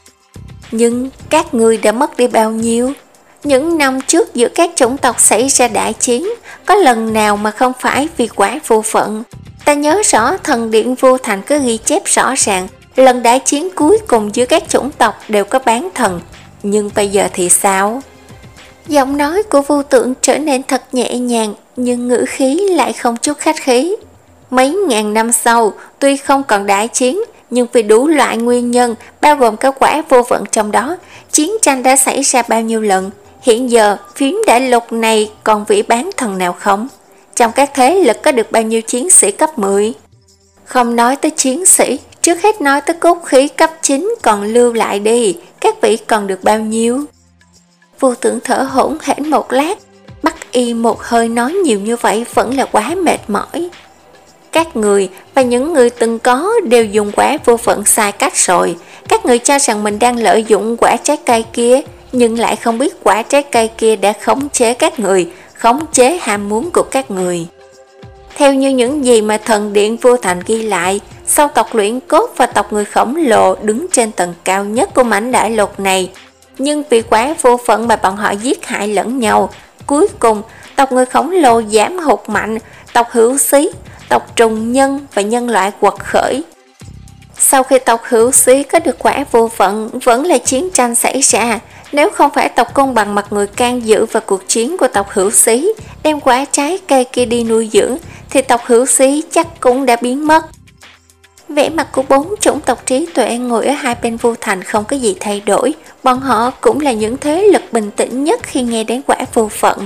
S1: Nhưng các người đã mất đi bao nhiêu? Những năm trước giữa các chủng tộc xảy ra đại chiến, có lần nào mà không phải vì quả vô phận? Ta nhớ rõ thần điện Vô Thành có ghi chép rõ ràng, lần đại chiến cuối cùng giữa các chủng tộc đều có bán thần. Nhưng bây giờ thì sao? Giọng nói của Vô Tượng trở nên thật nhẹ nhàng, nhưng ngữ khí lại không chút khách khí. Mấy ngàn năm sau, tuy không còn đại chiến, nhưng vì đủ loại nguyên nhân, bao gồm cả quả vô vận trong đó, chiến tranh đã xảy ra bao nhiêu lần. Hiện giờ, phiến đại lục này còn vị bán thần nào không? Trong các thế lực có được bao nhiêu chiến sĩ cấp mười? Không nói tới chiến sĩ, trước hết nói tới cốt khí cấp chín còn lưu lại đi, các vị còn được bao nhiêu? Vô Tưởng thở hổn hển một lát, bắt y một hơi nói nhiều như vậy vẫn là quá mệt mỏi. Các người và những người từng có đều dùng quả vô phận sai cách rồi. Các người cho rằng mình đang lợi dụng quả trái cây kia, nhưng lại không biết quả trái cây kia đã khống chế các người, khống chế ham muốn của các người. Theo như những gì mà thần điện vô thành ghi lại, sau tộc luyện cốt và tộc người khổng lồ đứng trên tầng cao nhất của mảnh đại lục này, nhưng vì quả vô phận mà bọn họ giết hại lẫn nhau, cuối cùng tộc người khổng lồ giảm hụt mạnh, tộc hữu xí, tộc trùng nhân và nhân loại quật khởi. Sau khi tộc hữu xí có được quả vô phận, vẫn là chiến tranh xảy ra. Nếu không phải tộc Côn Bằng mặt người can dự vào cuộc chiến của tộc hữu xí, đem quả trái cây kia đi nuôi dưỡng, thì tộc hữu xí chắc cũng đã biến mất. Vẻ mặt của bốn chủng tộc trí tuệ ngồi ở hai bên vô thành không có gì thay đổi. Bọn họ cũng là những thế lực bình tĩnh nhất khi nghe đến quả vô phận.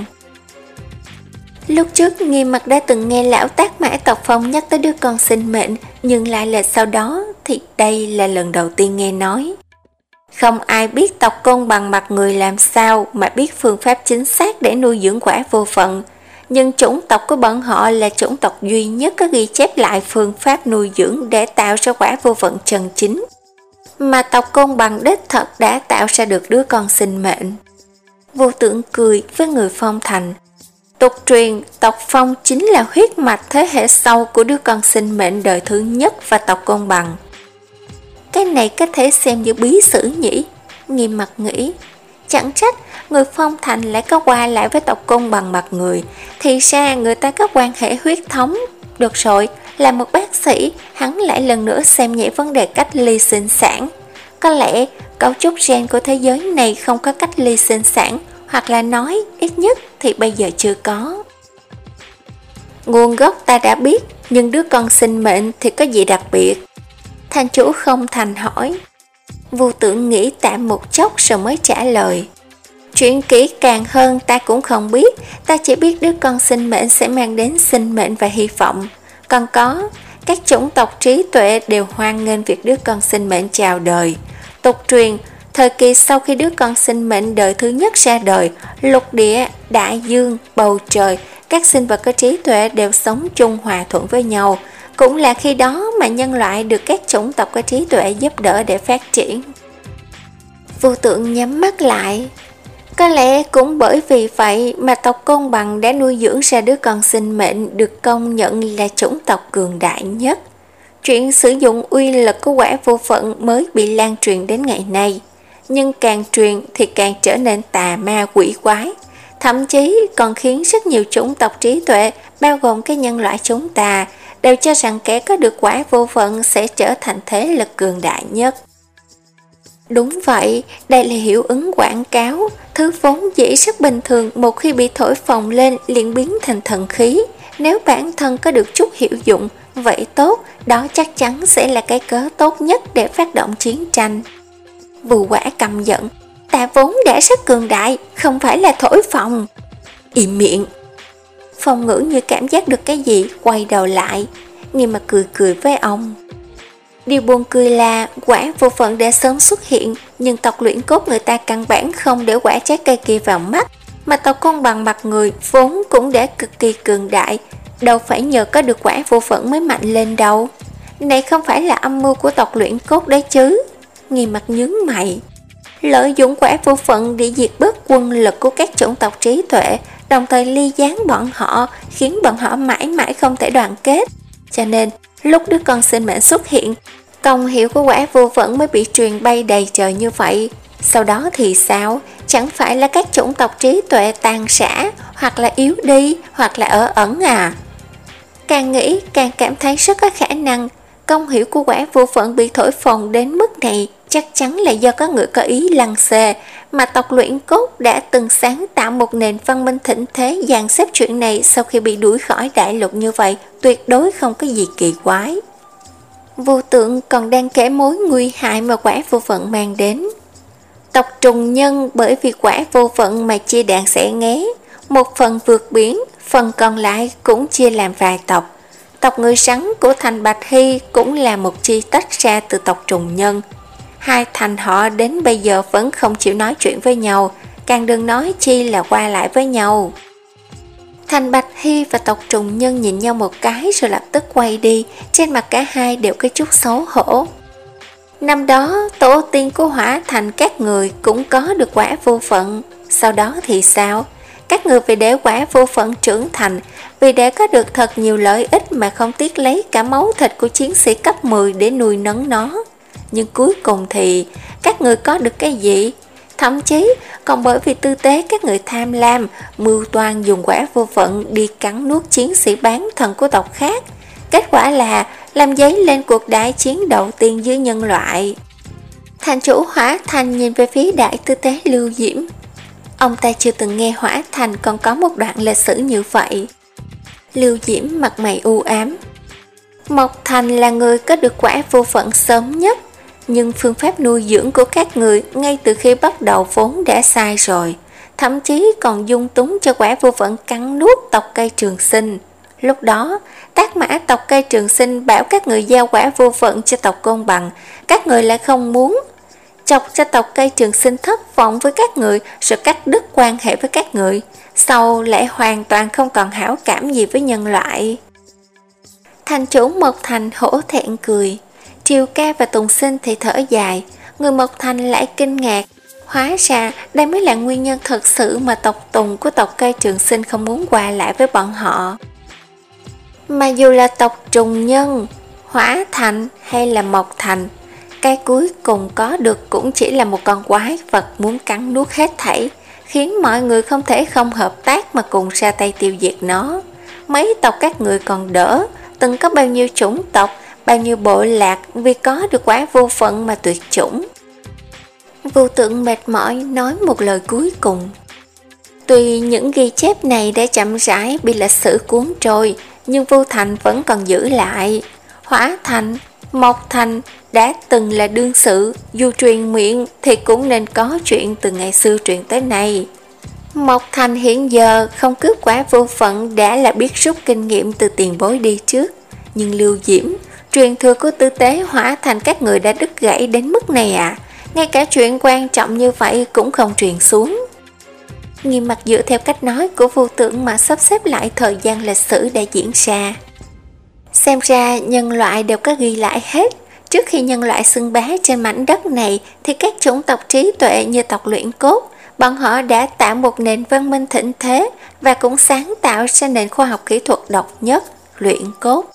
S1: Lúc trước Nghiêm Mặc đã từng nghe lão Tác Mã tộc Phong nhắc tới đứa con sinh mệnh, nhưng lại là sau đó thì đây là lần đầu tiên nghe nói. Không ai biết tộc Côn Bằng mặt người làm sao mà biết phương pháp chính xác để nuôi dưỡng quả vô phận, nhưng chủng tộc của bọn họ là chủng tộc duy nhất có ghi chép lại phương pháp nuôi dưỡng để tạo ra quả vô phận chân chính. Mà tộc Côn Bằng đích thật đã tạo ra được đứa con sinh mệnh. Vô Tượng cười với người Phong Thành. Tục truyền, tộc Phong chính là huyết mạch thế hệ sau của đứa con sinh mệnh đời thứ nhất và tộc Côn Bằng. Cái này có thể xem như bí sử nhỉ? Nghiêm Mặc nghĩ. Chẳng trách người Phong Thành lại có qua lại với tộc Côn Bằng mặt người, thì ra người ta có quan hệ huyết thống. Được rồi, là một bác sĩ, hắn lại lần nữa xem nhẹ vấn đề cách ly sinh sản. Có lẽ cấu trúc gen của thế giới này không có cách ly sinh sản, hoặc là nói ít nhất thì bây giờ chưa có. Nguồn gốc ta đã biết, nhưng đứa con sinh mệnh thì có gì đặc biệt? Thành chủ Không Thành hỏi. Vô Tượng nghĩ tạm một chốc rồi mới trả lời. Chuyện kỹ càng hơn ta cũng không biết, ta chỉ biết đứa con sinh mệnh sẽ mang đến sinh mệnh và hy vọng. Còn có, các chủng tộc trí tuệ đều hoan nghênh việc đứa con sinh mệnh chào đời. Tục truyền, thời kỳ sau khi đứa con sinh mệnh đời thứ nhất ra đời, lục địa, đại dương, bầu trời, các sinh vật có trí tuệ đều sống chung hòa thuận với nhau. Cũng là khi đó mà nhân loại được các chủng tộc có trí tuệ giúp đỡ để phát triển. Vô Tượng nhắm mắt lại. Có lẽ cũng bởi vì vậy mà tộc Côn Bằng đã nuôi dưỡng ra đứa con sinh mệnh được công nhận là chủng tộc cường đại nhất. Chuyện sử dụng uy lực của quả vô phận mới bị lan truyền đến ngày nay. Nhưng càng truyền thì càng trở nên tà ma quỷ quái. Thậm chí còn khiến rất nhiều chủng tộc trí tuệ, bao gồm cái nhân loại chúng ta, đều cho rằng kẻ có được quả vô phận sẽ trở thành thế lực cường đại nhất. Đúng vậy, đây là hiệu ứng quảng cáo, thứ vốn dĩ rất bình thường một khi bị thổi phồng lên liền biến thành thần khí. Nếu bản thân có được chút hiệu dụng, vậy tốt, đó chắc chắn sẽ là cái cớ tốt nhất để phát động chiến tranh. Vù Quả căm giận, ta vốn đã rất cường đại, không phải là thổi phồng. Im miệng. Phong Ngữ như cảm giác được cái gì, quay đầu lại, nhưng mà cười cười với ông. Điều buồn cười là quả vô phận đã sớm xuất hiện, nhưng tộc luyện cốt người ta căn bản không để quả trái cây kia vào mắt, mà tộc Côn Bằng mặt người vốn cũng đã cực kỳ cường đại, đâu phải nhờ có được quả vô phận mới mạnh lên đâu. Này không phải là âm mưu của tộc luyện cốt đấy chứ? Nghiêm Mặt nhướng mày. Lợi dụng quả vô phận để diệt bớt quân lực của các chủng tộc trí tuệ, đồng thời ly gián bọn họ, khiến bọn họ mãi mãi không thể đoàn kết. Cho nên, lúc đứa con sinh mệnh xuất hiện, công hiệu của quả vô phận mới bị truyền bay đầy trời như vậy. Sau đó thì sao? Chẳng phải là các chủng tộc trí tuệ tàn rã, hoặc là yếu đi, hoặc là ở ẩn à? Càng nghĩ càng cảm thấy rất có khả năng công hiệu của quả vô phận bị thổi phồng đến mức này chắc chắn là do có người có ý lăng xê, mà tộc luyện cốt đã từng sáng tạo một nền văn minh thịnh thế dàn xếp chuyện này sau khi bị đuổi khỏi đại lục như vậy, tuyệt đối không có gì kỳ quái. Vô Tượng còn đang kể mối nguy hại mà quả vô phận mang đến. Tộc trùng nhân bởi vì quả vô phận mà chia đàn xẻ nghé, một phần vượt biển, phần còn lại cũng chia làm vài tộc. Tộc người sắn của thành Bạch Hy cũng là một chi tách ra từ tộc trùng nhân. Hai thành họ đến bây giờ vẫn không chịu nói chuyện với nhau, càng đừng nói chi là qua lại với nhau. Thành Bạch Hy và tộc Trùng Nhân nhìn nhau một cái rồi lập tức quay đi, trên mặt cả hai đều có chút xấu hổ. Năm đó, tổ tiên của Hỏa Thành các người cũng có được quả vô phận, sau đó thì sao? Các người vì để quả vô phận trưởng thành, vì để có được thật nhiều lợi ích mà không tiếc lấy cả máu thịt của chiến sĩ cấp mười để nuôi nấng nó. Nhưng cuối cùng thì các người có được cái gì? Thậm chí còn bởi vì tư tế các người tham lam, mưu toan dùng quả vô phận đi cắn nuốt chiến sĩ bán thần của tộc khác. Kết quả là làm dấy lên cuộc đại chiến đầu tiên giữa nhân loại. Thành chủ Hỏa Thành nhìn về phía đại tư tế Lưu Diễm. Ông ta chưa từng nghe Hỏa Thành còn có một đoạn lịch sử như vậy. Lưu Diễm mặt mày u ám. Mộc Thành là người có được quả vô phận sớm nhất, nhưng phương pháp nuôi dưỡng của các người ngay từ khi bắt đầu vốn đã sai rồi, thậm chí còn dung túng cho quả vô phận cắn nuốt tộc cây Trường Sinh. Lúc đó, Tác Mã tộc cây Trường Sinh bảo các người giao quả vô phận cho tộc Côn Bằng, các người lại không muốn, chọc cho tộc cây Trường Sinh thất vọng với các người rồi cắt đứt quan hệ với các người, sau lại hoàn toàn không còn hảo cảm gì với nhân loại. Thành chủ Mộc Thành hổ thẹn cười, Triều Ca và Tùng Sinh thì thở dài, người Mộc Thành lại kinh ngạc. Hóa ra đây mới là nguyên nhân thật sự mà tộc Tùng của tộc cây Trường Sinh không muốn qua lại với bọn họ. Mà dù là tộc Trùng Nhân, Hỏa Thành hay là Mộc Thành, cái cuối cùng có được cũng chỉ là một con quái vật muốn cắn nuốt hết thảy, khiến mọi người không thể không hợp tác mà cùng ra tay tiêu diệt nó. Mấy tộc các người còn đỡ, từng có bao nhiêu chủng tộc, bao nhiêu bộ lạc vì có được quả vô phận mà tuyệt chủng. Vô Tượng mệt mỏi nói một lời cuối cùng. Tuy những ghi chép này đã chậm rãi bị lịch sử cuốn trôi, nhưng Vô Thành vẫn còn giữ lại. Hỏa Thành, Mộc Thành đã từng là đương sự, dù truyền miệng thì cũng nên có chuyện từ ngày xưa truyền tới nay. Mộc Thành hiện giờ không cướp quả vô phận đã là biết rút kinh nghiệm từ tiền bối đi trước. Nhưng Lưu Diễm, truyền thừa của tư tế Hỏa Thành các người đã đứt gãy đến mức này à? Ngay cả chuyện quan trọng như vậy cũng không truyền xuống. Nghiêm mặt dựa theo cách nói của Vô Tượng mà sắp xếp lại thời gian lịch sử đã diễn ra. Xem ra nhân loại đều có ghi lại hết. Trước khi nhân loại xưng bá trên mảnh đất này thì các chủng tộc trí tuệ như tộc Luyện Cốt, bọn họ đã tạo một nền văn minh thịnh thế và cũng sáng tạo ra nền khoa học kỹ thuật độc nhất, luyện cốt.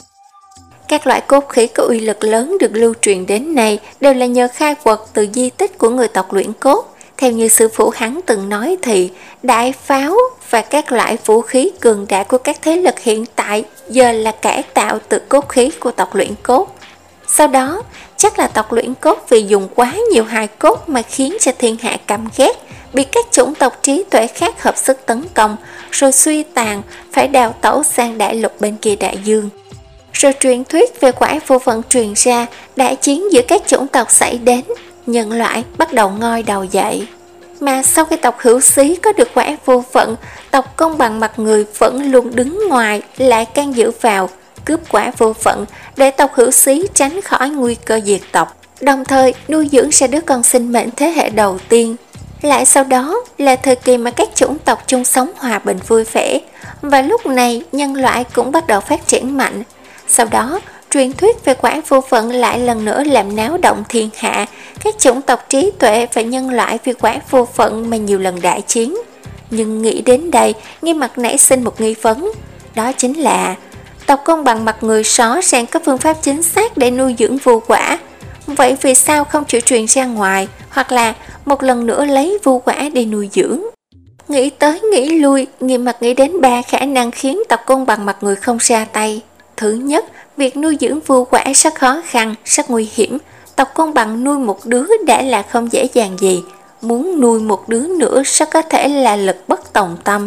S1: Các loại cốt khí có uy lực lớn được lưu truyền đến nay đều là nhờ khai quật từ di tích của người tộc Luyện Cốt. Theo như sư phụ hắn từng nói thì đại pháo và các loại vũ khí cường đại của các thế lực hiện tại giờ là cải tạo từ cốt khí của tộc Luyện Cốt. Sau đó, chắc là tộc Luyện Cốt vì dùng quá nhiều hài cốt mà khiến cho thiên hạ căm ghét, bị các chủng tộc trí tuệ khác hợp sức tấn công, rồi suy tàn, phải đào tẩu sang đại lục bên kia đại dương. Rồi truyền thuyết về quả vô phận truyền ra, đại chiến giữa các chủng tộc xảy đến, nhân loại bắt đầu ngoi đầu dậy. Mà sau khi tộc Hữu Xí có được quả vô phận, tộc Công Bằng mặt người vẫn luôn đứng ngoài lại can dự vào, cướp quả vô phận để tộc Hữu Xí tránh khỏi nguy cơ diệt tộc, đồng thời nuôi dưỡng ra đứa con sinh mệnh thế hệ đầu tiên. Lại sau đó là thời kỳ mà các chủng tộc chung sống hòa bình vui vẻ, và lúc này nhân loại cũng bắt đầu phát triển mạnh. Sau đó, truyền thuyết về quả vô phận lại lần nữa làm náo động thiên hạ, các chủng tộc trí tuệ và nhân loại vì quả vô phận mà nhiều lần đại chiến. Nhưng nghĩ đến đây, Nghiêm Mặt nảy sinh một nghi vấn, đó chính là tộc Công Bằng mặt người rõ ràng có phương pháp chính xác để nuôi dưỡng vu quả. Vậy vì sao không chịu truyền ra ngoài, hoặc là một lần nữa lấy vu quả đi nuôi dưỡng? Nghĩ tới nghĩ lui, Nghiêm Mặt nghĩ đến ba khả năng khiến tộc Công Bằng mặt người không ra tay. Thứ nhất, việc nuôi dưỡng vu quả rất khó khăn, rất nguy hiểm. Tộc Công Bằng nuôi một đứa đã là không dễ dàng gì, muốn nuôi một đứa nữa rất có thể là lực bất tòng tâm.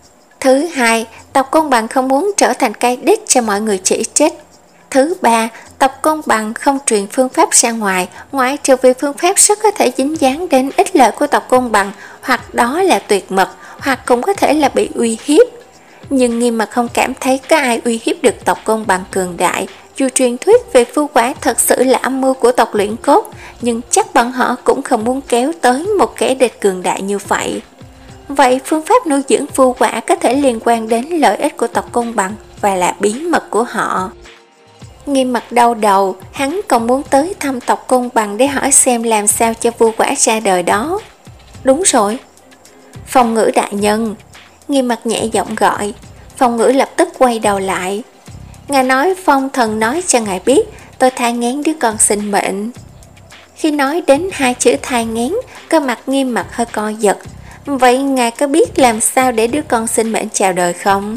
S1: Thứ hai, tộc Công Bằng không muốn trở thành cây đích cho mọi người chỉ trích. Thứ ba, tộc Công Bằng không truyền phương pháp ra ngoài, ngoại trừ vì phương pháp rất có thể dính dáng đến ích lợi của tộc Công Bằng, hoặc đó là tuyệt mật, hoặc cũng có thể là bị uy hiếp. Nhưng Nghiêm Mặt không cảm thấy có ai uy hiếp được tộc Công Bằng cường đại. Dù truyền thuyết về vu quả thật sự là âm mưu của tộc Luyện Cốt, nhưng chắc bọn họ cũng không muốn kéo tới một kẻ địch cường đại như vậy. Vậy phương pháp nuôi dưỡng vu quả có thể liên quan đến lợi ích của tộc Côn Bằng và là bí mật của họ. Nghiêm Mặt đau đầu, hắn còn muốn tới thăm tộc Côn Bằng để hỏi xem làm sao cho vu quả ra đời đó. Đúng rồi. Phong Ngữ đại nhân. Nghiêm Mặt nhẹ giọng gọi. Phong Ngữ lập tức quay đầu lại. Ngài nói Phong thần nói cho ngài biết tôi thai nghén đứa con sinh mệnh. Khi nói đến hai chữ thai nghén, cơ mặt Nghiêm Mặt hơi co giật. Vậy ngài có biết làm sao để đứa con sinh mệnh chào đời không?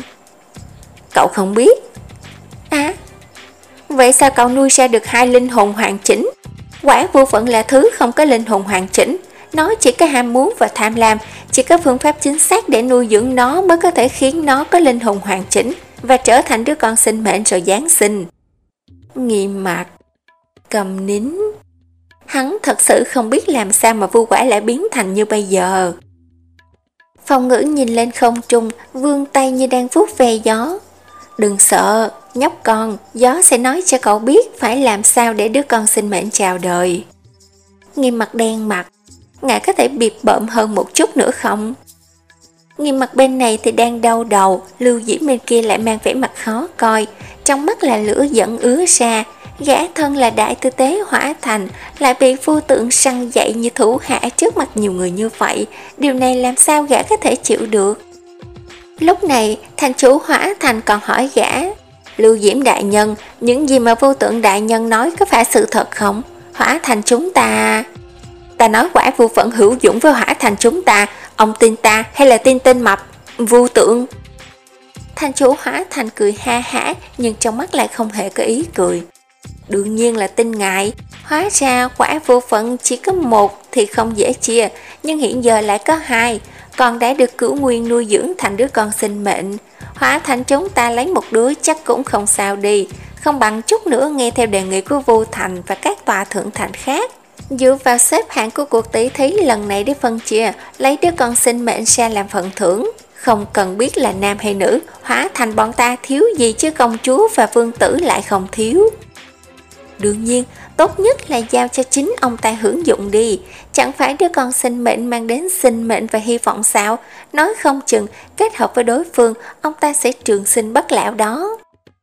S1: Cậu không biết. À, vậy sao cậu nuôi ra được hai linh hồn hoàn chỉnh? Quả vô phận là thứ không có linh hồn hoàn chỉnh. Nó chỉ có ham muốn và tham lam. Chỉ có phương pháp chính xác để nuôi dưỡng nó mới có thể khiến nó có linh hồn hoàn chỉnh và trở thành đứa con sinh mệnh rồi Giáng sinh. Nghiêm Mặt cầm nín. Hắn thật sự không biết làm sao mà vu quả lại biến thành như bây giờ. Phong Ngữ nhìn lên không trung, vươn tay như đang vuốt ve gió. Đừng sợ, nhóc con, gió sẽ nói cho cậu biết phải làm sao để đứa con sinh mệnh chào đời. Nghiêm Mặt đen mặt. Ngài có thể bịp bợm hơn một chút nữa không? Nghiêm Mặt bên này thì đang đau đầu, Lưu Diễm bên kia lại mang vẻ mặt khó coi, trong mắt là lửa giận ứa ra. Gã thân là đại tư tế Hỏa Thành, lại bị phu tượng săn dậy như thủ hạ trước mặt nhiều người như vậy, điều này làm sao gã có thể chịu được? Lúc này, thành chủ Hỏa Thành còn hỏi gã, Lưu Diễm đại nhân, những gì mà vô tượng đại nhân nói có phải sự thật không? Hỏa Thành chúng ta... Ta nói quả vu vẫn hữu dụng với Hỏa Thành chúng ta, ông tin ta hay là tin tên mập, vu tượng? Thành chủ Hỏa Thành cười ha hả, nhưng trong mắt lại không hề có ý cười. Đương nhiên là tin ngài, hóa ra quả vô phận chỉ có một thì không dễ chia, nhưng hiện giờ lại có hai, còn đã được Cửu Nguyên nuôi dưỡng thành đứa con sinh mệnh. Hỏa Thành chúng ta lấy một đứa chắc cũng không sao đi, không bằng chút nữa nghe theo đề nghị của Vu Thành và các tòa thượng thành khác. Dựa vào xếp hạng của cuộc tỷ thí lần này để phân chia, lấy đứa con sinh mệnh ra làm phần thưởng. Không cần biết là nam hay nữ, Hỏa Thành bọn ta thiếu gì chứ công chúa và vương tử lại không thiếu. Đương nhiên, tốt nhất là giao cho chính ông ta hưởng dụng đi. Chẳng phải đứa con sinh mệnh mang đến sinh mệnh và hy vọng sao? Nói không chừng, kết hợp với đối phương, ông ta sẽ trường sinh bất lão đó.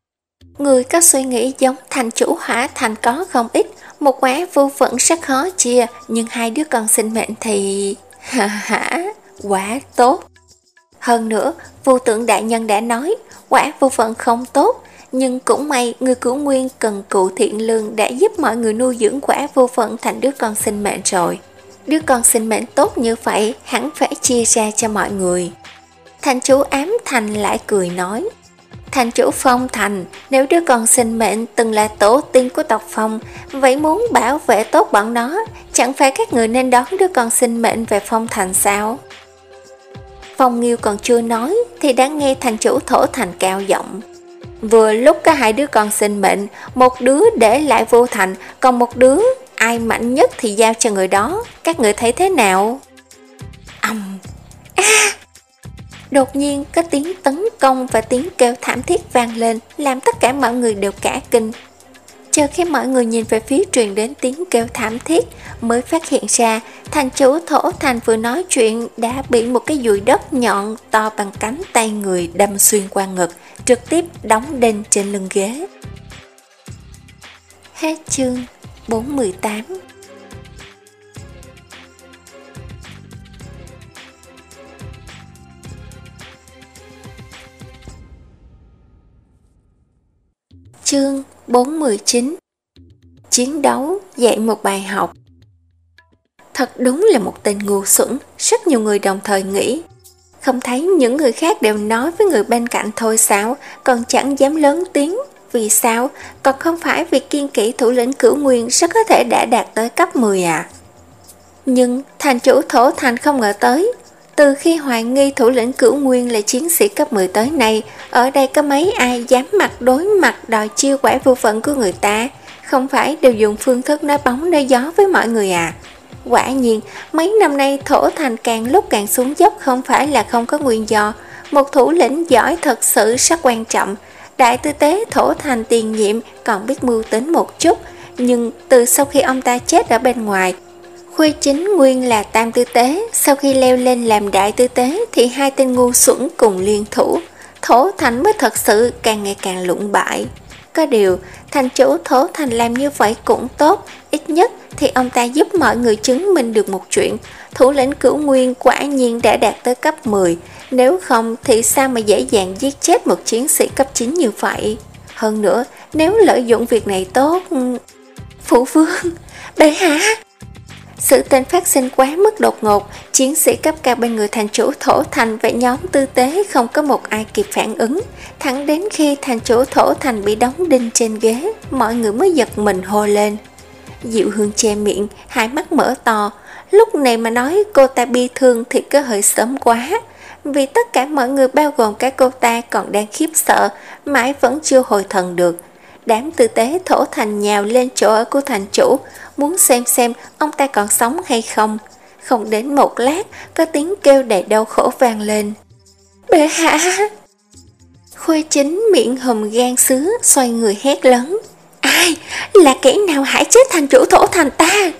S1: Người có suy nghĩ giống thành chủ Hỏa Thành có không ít. Một quả vô phận rất khó chia, nhưng hai đứa con sinh mệnh thì... Hà hả, quả tốt. Hơn nữa, vô tượng đại nhân đã nói, quả vô phận không tốt. Nhưng cũng may người Cửu Nguyên cần cù thiện lương đã giúp mọi người nuôi dưỡng quả vô phận thành đứa con sinh mệnh rồi. Đứa con sinh mệnh tốt như vậy hẳn phải chia ra cho mọi người. Thành chủ Ám Thành lại cười nói, thành chủ Phong Thành, nếu đứa con sinh mệnh từng là tổ tiên của tộc Phong, vậy muốn bảo vệ tốt bọn nó, chẳng phải các người nên đón đứa con sinh mệnh về Phong Thành sao? Phong Nghiêu còn chưa nói thì đã nghe thành chủ Thổ Thành cao giọng. Vừa lúc có hai đứa con sinh mệnh, một đứa để lại Vô Thành, còn một đứa ai mạnh nhất thì giao cho người đó, các người thấy thế nào? Ầm! A! À! Đột nhiên có tiếng tấn công và tiếng kêu thảm thiết vang lên, làm tất cả mọi người đều cả kinh. Chờ khi mọi người nhìn về phía truyền đến tiếng kêu thảm thiết, mới phát hiện ra thành chủ Thổ Thành vừa nói chuyện đã bị một cái dùi đất nhọn to bằng cánh tay người đâm xuyên qua ngực, trực tiếp đóng đinh trên lưng ghế. Hết chương bốn mươi tám. Chương bốn mươi chín. Chiến đấu dạy một bài học. Thật đúng là một tên ngu xuẩn, rất nhiều người đồng thời nghĩ. Không thấy những người khác đều nói với người bên cạnh thôi sao, còn chẳng dám lớn tiếng. Vì sao? Còn không phải vì kiên kỵ thủ lĩnh Cửu Nguyên rất có thể đã đạt tới cấp mười à? Nhưng thành chủ Thổ Thành không ngờ tới. Từ khi hoài nghi thủ lĩnh Cửu Nguyên là chiến sĩ cấp mười tới nay, ở đây có mấy ai dám mặt đối mặt đòi chiêu quả vô phận của người ta, không phải đều dùng phương thức nói bóng nói gió với mọi người à? Quả nhiên, mấy năm nay Thổ Thành càng lúc càng xuống dốc không phải là không có nguyên do. Một thủ lĩnh giỏi thật sự rất quan trọng. Đại tư tế Thổ Thành tiền nhiệm còn biết mưu tính một chút, nhưng từ sau khi ông ta chết ở bên ngoài, Khuê Chính nguyên là tam tư tế, sau khi leo lên làm đại tư tế thì hai tên ngu xuẩn cùng liên thủ. Thổ Thành mới thật sự càng ngày càng lụng bại. Có điều, thành chủ Thổ Thành làm như vậy cũng tốt, ít nhất thì ông ta giúp mọi người chứng minh được một chuyện. Thủ lĩnh Cửu Nguyên quả nhiên đã đạt tới cấp mười, nếu không thì sao mà dễ dàng giết chết một chiến sĩ cấp chín như vậy. Hơn nữa, nếu lợi dụng việc này tốt... Phụ vương, bệ hạ! Sự tình phát sinh quá mức đột ngột, chiến sĩ cấp cao bên người thành chủ Thổ Thành và nhóm tư tế không có một ai kịp phản ứng. Thẳng đến khi thành chủ Thổ Thành bị đóng đinh trên ghế, mọi người mới giật mình hô lên. Diệu Hương che miệng, hai mắt mở to. Lúc này mà nói cô ta bi thương thì có hơi sớm quá, vì tất cả mọi người bao gồm cả cô ta còn đang khiếp sợ, mãi vẫn chưa hồi thần được. Đám tư tế Thổ Thành nhào lên chỗ ở của thành chủ, muốn xem xem ông ta còn sống hay không. Không đến một lát, có tiếng kêu đầy đau khổ vang lên. Bệ hạ! Khuê Chính miệng hùm gan sứ, xoay người hét lớn. Ai? Là kẻ nào hại chết thành chủ Thổ Thành ta?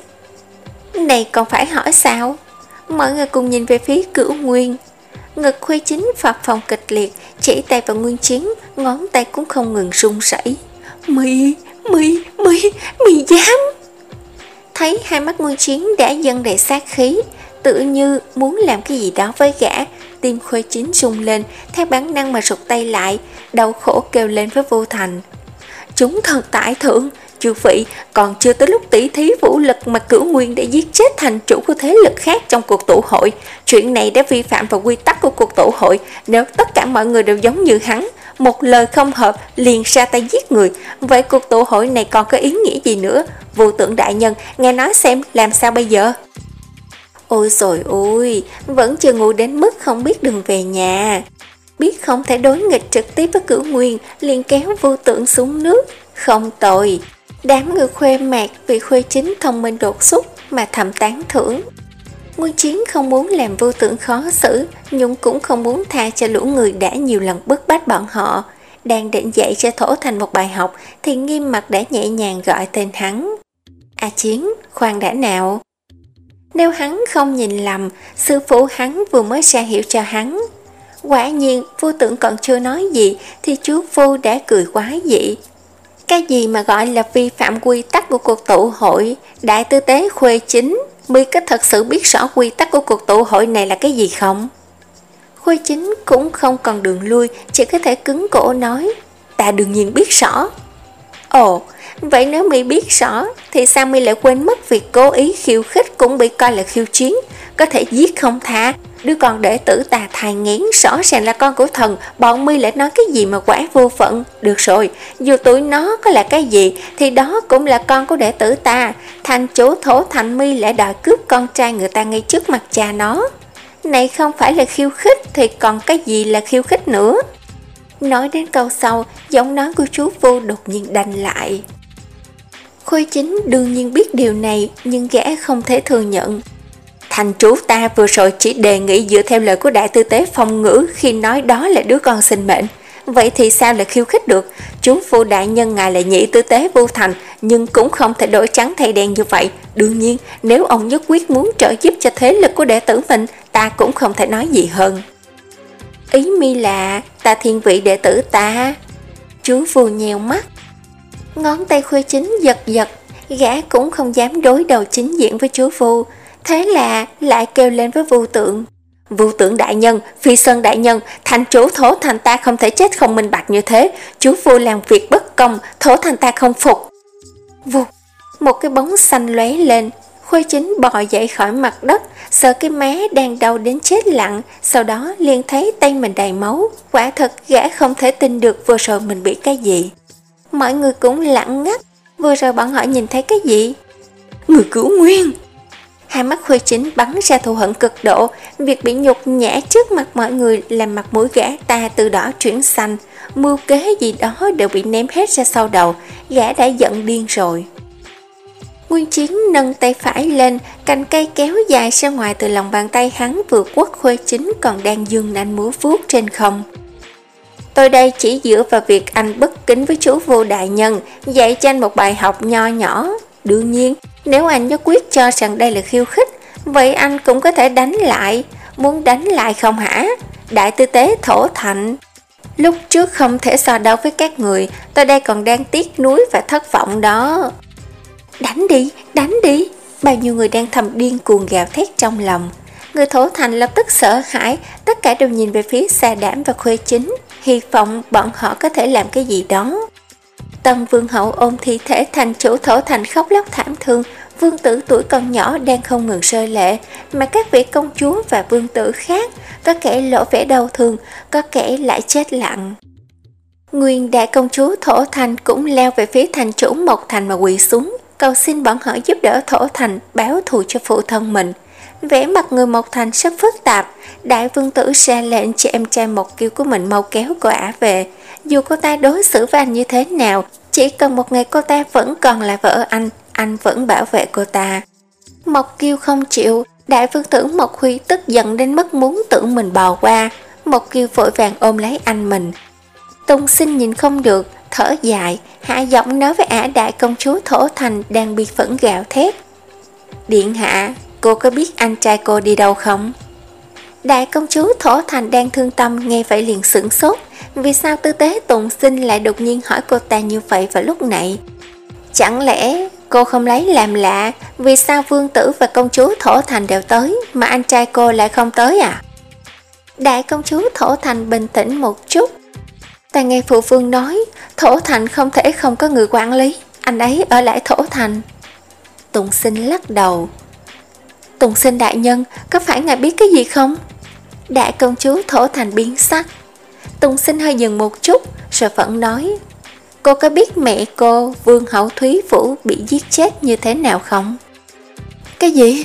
S1: Này còn phải hỏi sao? Mọi người cùng nhìn về phía Cửu Nguyên. Ngực Khuê Chính phập phồng kịch liệt, chỉ tay vào Nguyên Chiến, ngón tay cũng không ngừng run rẩy. Mi, mi, mi, mi dám! Thấy hai mắt Nguyên Chiến đã dâng đầy sát khí, tự như muốn làm cái gì đó với gã. Tim Khuê Chính rung lên, theo bản năng mà rụt tay lại, đau khổ kêu lên với Vô Thành. Chúng thật tại thượng, chư vị, còn chưa tới lúc tỉ thí vũ lực mà Cửu Nguyên đã giết chết thành chủ của thế lực khác trong cuộc tụ hội. Chuyện này đã vi phạm vào quy tắc của cuộc tụ hội. Nếu tất cả mọi người đều giống như hắn, một lời không hợp liền ra tay giết người, vậy cuộc tụ hội này còn có ý nghĩa gì nữa? Vô Tượng đại nhân, nghe nói xem làm sao bây giờ? Ôi rồi ôi, vẫn chưa ngu đến mức không biết đường về nhà. Biết không thể đối nghịch trực tiếp với Cửu Nguyên, liền kéo Vô Tượng xuống nước. Không tồi. Đám người Khuê Mạc vì Khuê Chính thông minh đột xuất mà thầm tán thưởng. Nguyên Chiến không muốn làm Vô Tượng khó xử, nhưng cũng không muốn tha cho lũ người đã nhiều lần bức bách bọn họ. Đang định dạy cho Thổ Thành một bài học thì Nghiêm Mặt đã nhẹ nhàng gọi tên hắn. A Chiến, khoan đã nào. Nếu hắn không nhìn lầm, sư phụ hắn vừa mới ra hiệu cho hắn. Quả nhiên, Vô Tượng còn chưa nói gì thì chú Vô đã cười quá dị. Cái gì mà gọi là vi phạm quy tắc của cuộc tụ hội? Đại tư tế Khuê Chính, mi có thật sự biết rõ quy tắc của cuộc tụ hội này là cái gì không? Khuê Chính cũng không còn đường lui, chỉ có thể cứng cổ nói. Ta đương nhiên biết rõ. Ồ, vậy nếu mi biết rõ thì sao mi lại quên mất việc cố ý khiêu khích cũng bị coi là khiêu chiến, có thể giết không tha? Đứa con đệ tử ta thai nghén rõ ràng là con của thần, bọn mi lại nói cái gì mà quả vô phận. Được rồi, dù tuổi nó có là cái gì thì đó cũng là con của đệ tử ta. Thành chủ Thổ Thành mi lại đòi cướp con trai người ta ngay trước mặt cha nó. Này không phải là khiêu khích thì còn cái gì là khiêu khích nữa? Nói đến câu sau, giọng nói của chú Vô đột nhiên đành lại. Khuê Chính đương nhiên biết điều này, nhưng gã không thể thừa nhận. Thành chủ ta vừa rồi chỉ đề nghị dựa theo lời của đại tư tế Phong Ngữ khi nói đó là đứa con sinh mệnh. Vậy thì sao lại khiêu khích được? Chú Vô đại nhân ngài là nhị tư tế Vô Thành, nhưng cũng không thể đổi trắng thay đen như vậy. Đương nhiên, nếu ông nhất quyết muốn trợ giúp cho thế lực của đệ tử mình, ta cũng không thể nói gì hơn. Ý mi là ta thiên vị đệ tử ta. Chú Vô nhèo mắt. Ngón tay Khuê Chính giật giật, gã cũng không dám đối đầu chính diện với chú Vô. Thế là lại kêu lên với Vô Tượng. Vô Tượng đại nhân, Phi Sơn đại nhân, thành chủ Thổ Thành ta không thể chết không minh bạch như thế. Chú Vô làm việc bất công, Thổ Thành ta không phục. Vụt, một cái bóng xanh lóe lên. Khuê Chính bò dậy khỏi mặt đất, sờ cái má đang đau đến chết lặng, sau đó liền thấy tay mình đầy máu. Quả thật gã không thể tin được vừa rồi mình bị cái gì. Mọi người cũng lặng ngắt. Vừa rồi bọn họ nhìn thấy cái gì? Người Cửu Nguyên! Hai mắt Khuê Chính bắn ra thù hận cực độ. Việc bị nhục nhã trước mặt mọi người làm mặt mũi gã ta từ đỏ chuyển xanh. Mưu kế gì đó đều bị ném hết ra sau đầu. Gã đã giận điên rồi. Nguyên Chiến nâng tay phải lên, cành cây kéo dài ra ngoài từ lòng bàn tay hắn vừa quất Khuê Chính còn đang dương nanh múa vuốt trên không. Tôi đây chỉ dựa vào việc anh bất kính với chú Vô đại nhân, dạy cho anh một bài học nho nhỏ. Đương nhiên, Nếu anh nhất quyết cho rằng đây là khiêu khích, vậy anh cũng có thể đánh lại. Muốn đánh lại không hả? Đại tư tế Thổ Thành. Lúc trước không thể so đấu với các người, tôi đây còn đang tiếc nuối và thất vọng đó. Đánh đi, đánh đi. Bao nhiêu người đang thầm điên cuồng gào thét trong lòng. Người Thổ Thành lập tức sợ hãi, tất cả đều nhìn về phía Sa Đảm và Khuê Chính, hy vọng bọn họ có thể làm cái gì đó. Tân Vương hậu ôm thi thể thành chủ Thổ Thành khóc lóc thảm thương, vương tử tuổi còn nhỏ đang không ngừng rơi lệ, mà các vị công chúa và vương tử khác, có kẻ lộ vẻ đau thương, có kẻ lại chết lặng. Nguyên đại công chúa Thổ Thành cũng leo về phía thành chủ Mộc Thành mà quỳ xuống, cầu xin bọn họ giúp đỡ Thổ Thành báo thù cho phụ thân mình. Vẻ mặt người Mộc Thành rất phức tạp, đại vương tử ra lệnh cho em trai Mộc Kiều của mình mau kéo cô ả về. Dù cô ta đối xử với anh như thế nào, chỉ cần một ngày cô ta vẫn còn là vợ anh, anh vẫn bảo vệ cô ta. Mộc Kiều không chịu, đại vương tử Mộc Huy tức giận đến mức muốn tự mình bò qua. Mộc Kiều vội vàng ôm lấy anh mình. Tùng Sinh nhìn không được, thở dài, hạ giọng nói với ả đại công chúa Thổ Thành đang bị phẫn gào thét. Điện hạ, cô có biết anh trai cô đi đâu không? Đại công chúa Thổ Thành đang thương tâm nghe vậy liền sửng sốt. Vì sao tư tế Tùng Sinh lại đột nhiên hỏi cô ta như vậy vào lúc này? Chẳng lẽ cô không lấy làm lạ, vì sao vương tử và công chúa Thổ Thành đều tới mà anh trai cô lại không tới à? Đại công chúa Thổ Thành bình tĩnh một chút. Ta nghe phụ vương nói Thổ Thành không thể không có người quản lý, anh ấy ở lại Thổ Thành. Tùng Sinh lắc đầu. Tùng Sinh đại nhân, có phải ngài biết cái gì không? Đại công chúa Thổ Thành biến sắc. Tùng Sinh hơi dừng một chút rồi vẫn nói, cô có biết mẹ cô Vương hậu Thúy Vũ bị giết chết như thế nào không? Cái gì?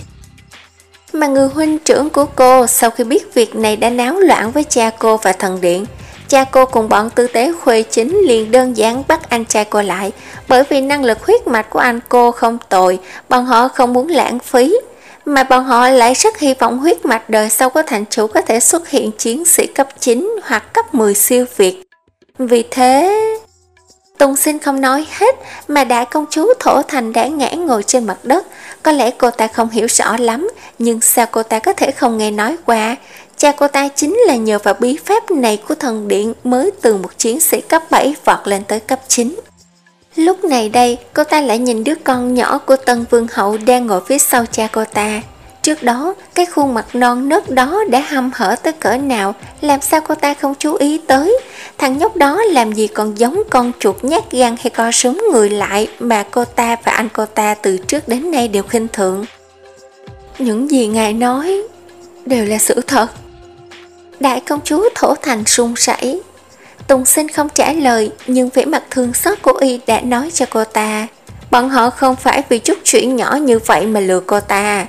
S1: Mà người huynh trưởng của cô sau khi biết việc này đã náo loạn với cha cô và thần điện. Cha cô cùng bọn tư tế Khuê Chính liền đơn giản bắt anh trai cô lại, bởi vì năng lực huyết mạch của anh cô không tồi, bọn họ không muốn lãng phí. Mà bọn họ lại rất hy vọng huyết mạch đời sau của thành chủ có thể xuất hiện chiến sĩ cấp chín hoặc cấp mười siêu việt. Vì thế... Tùng Sinh không nói hết, mà đại công chúa Thổ Thành đã ngã ngồi trên mặt đất. Có lẽ cô ta không hiểu rõ lắm, nhưng sao cô ta có thể không nghe nói qua. Cha cô ta chính là nhờ vào bí pháp này của thần điện mới từ một chiến sĩ cấp bảy vọt lên tới cấp chín. Lúc này đây, cô ta lại nhìn đứa con nhỏ của Tân Vương hậu đang ngồi phía sau cha cô ta. Trước đó, cái khuôn mặt non nớt đó đã hăm hở tới cỡ nào, làm sao cô ta không chú ý tới. Thằng nhóc đó làm gì còn giống con chuột nhát gan hay co súng người lại mà cô ta và anh cô ta từ trước đến nay đều khinh thường. Những gì ngài nói đều là sự thật. Đại công chúa Thổ Thành run rẩy. Tùng Sinh không trả lời, nhưng vẻ mặt thương xót của y đã nói cho cô ta, bọn họ không phải vì chút chuyện nhỏ như vậy mà lừa cô ta.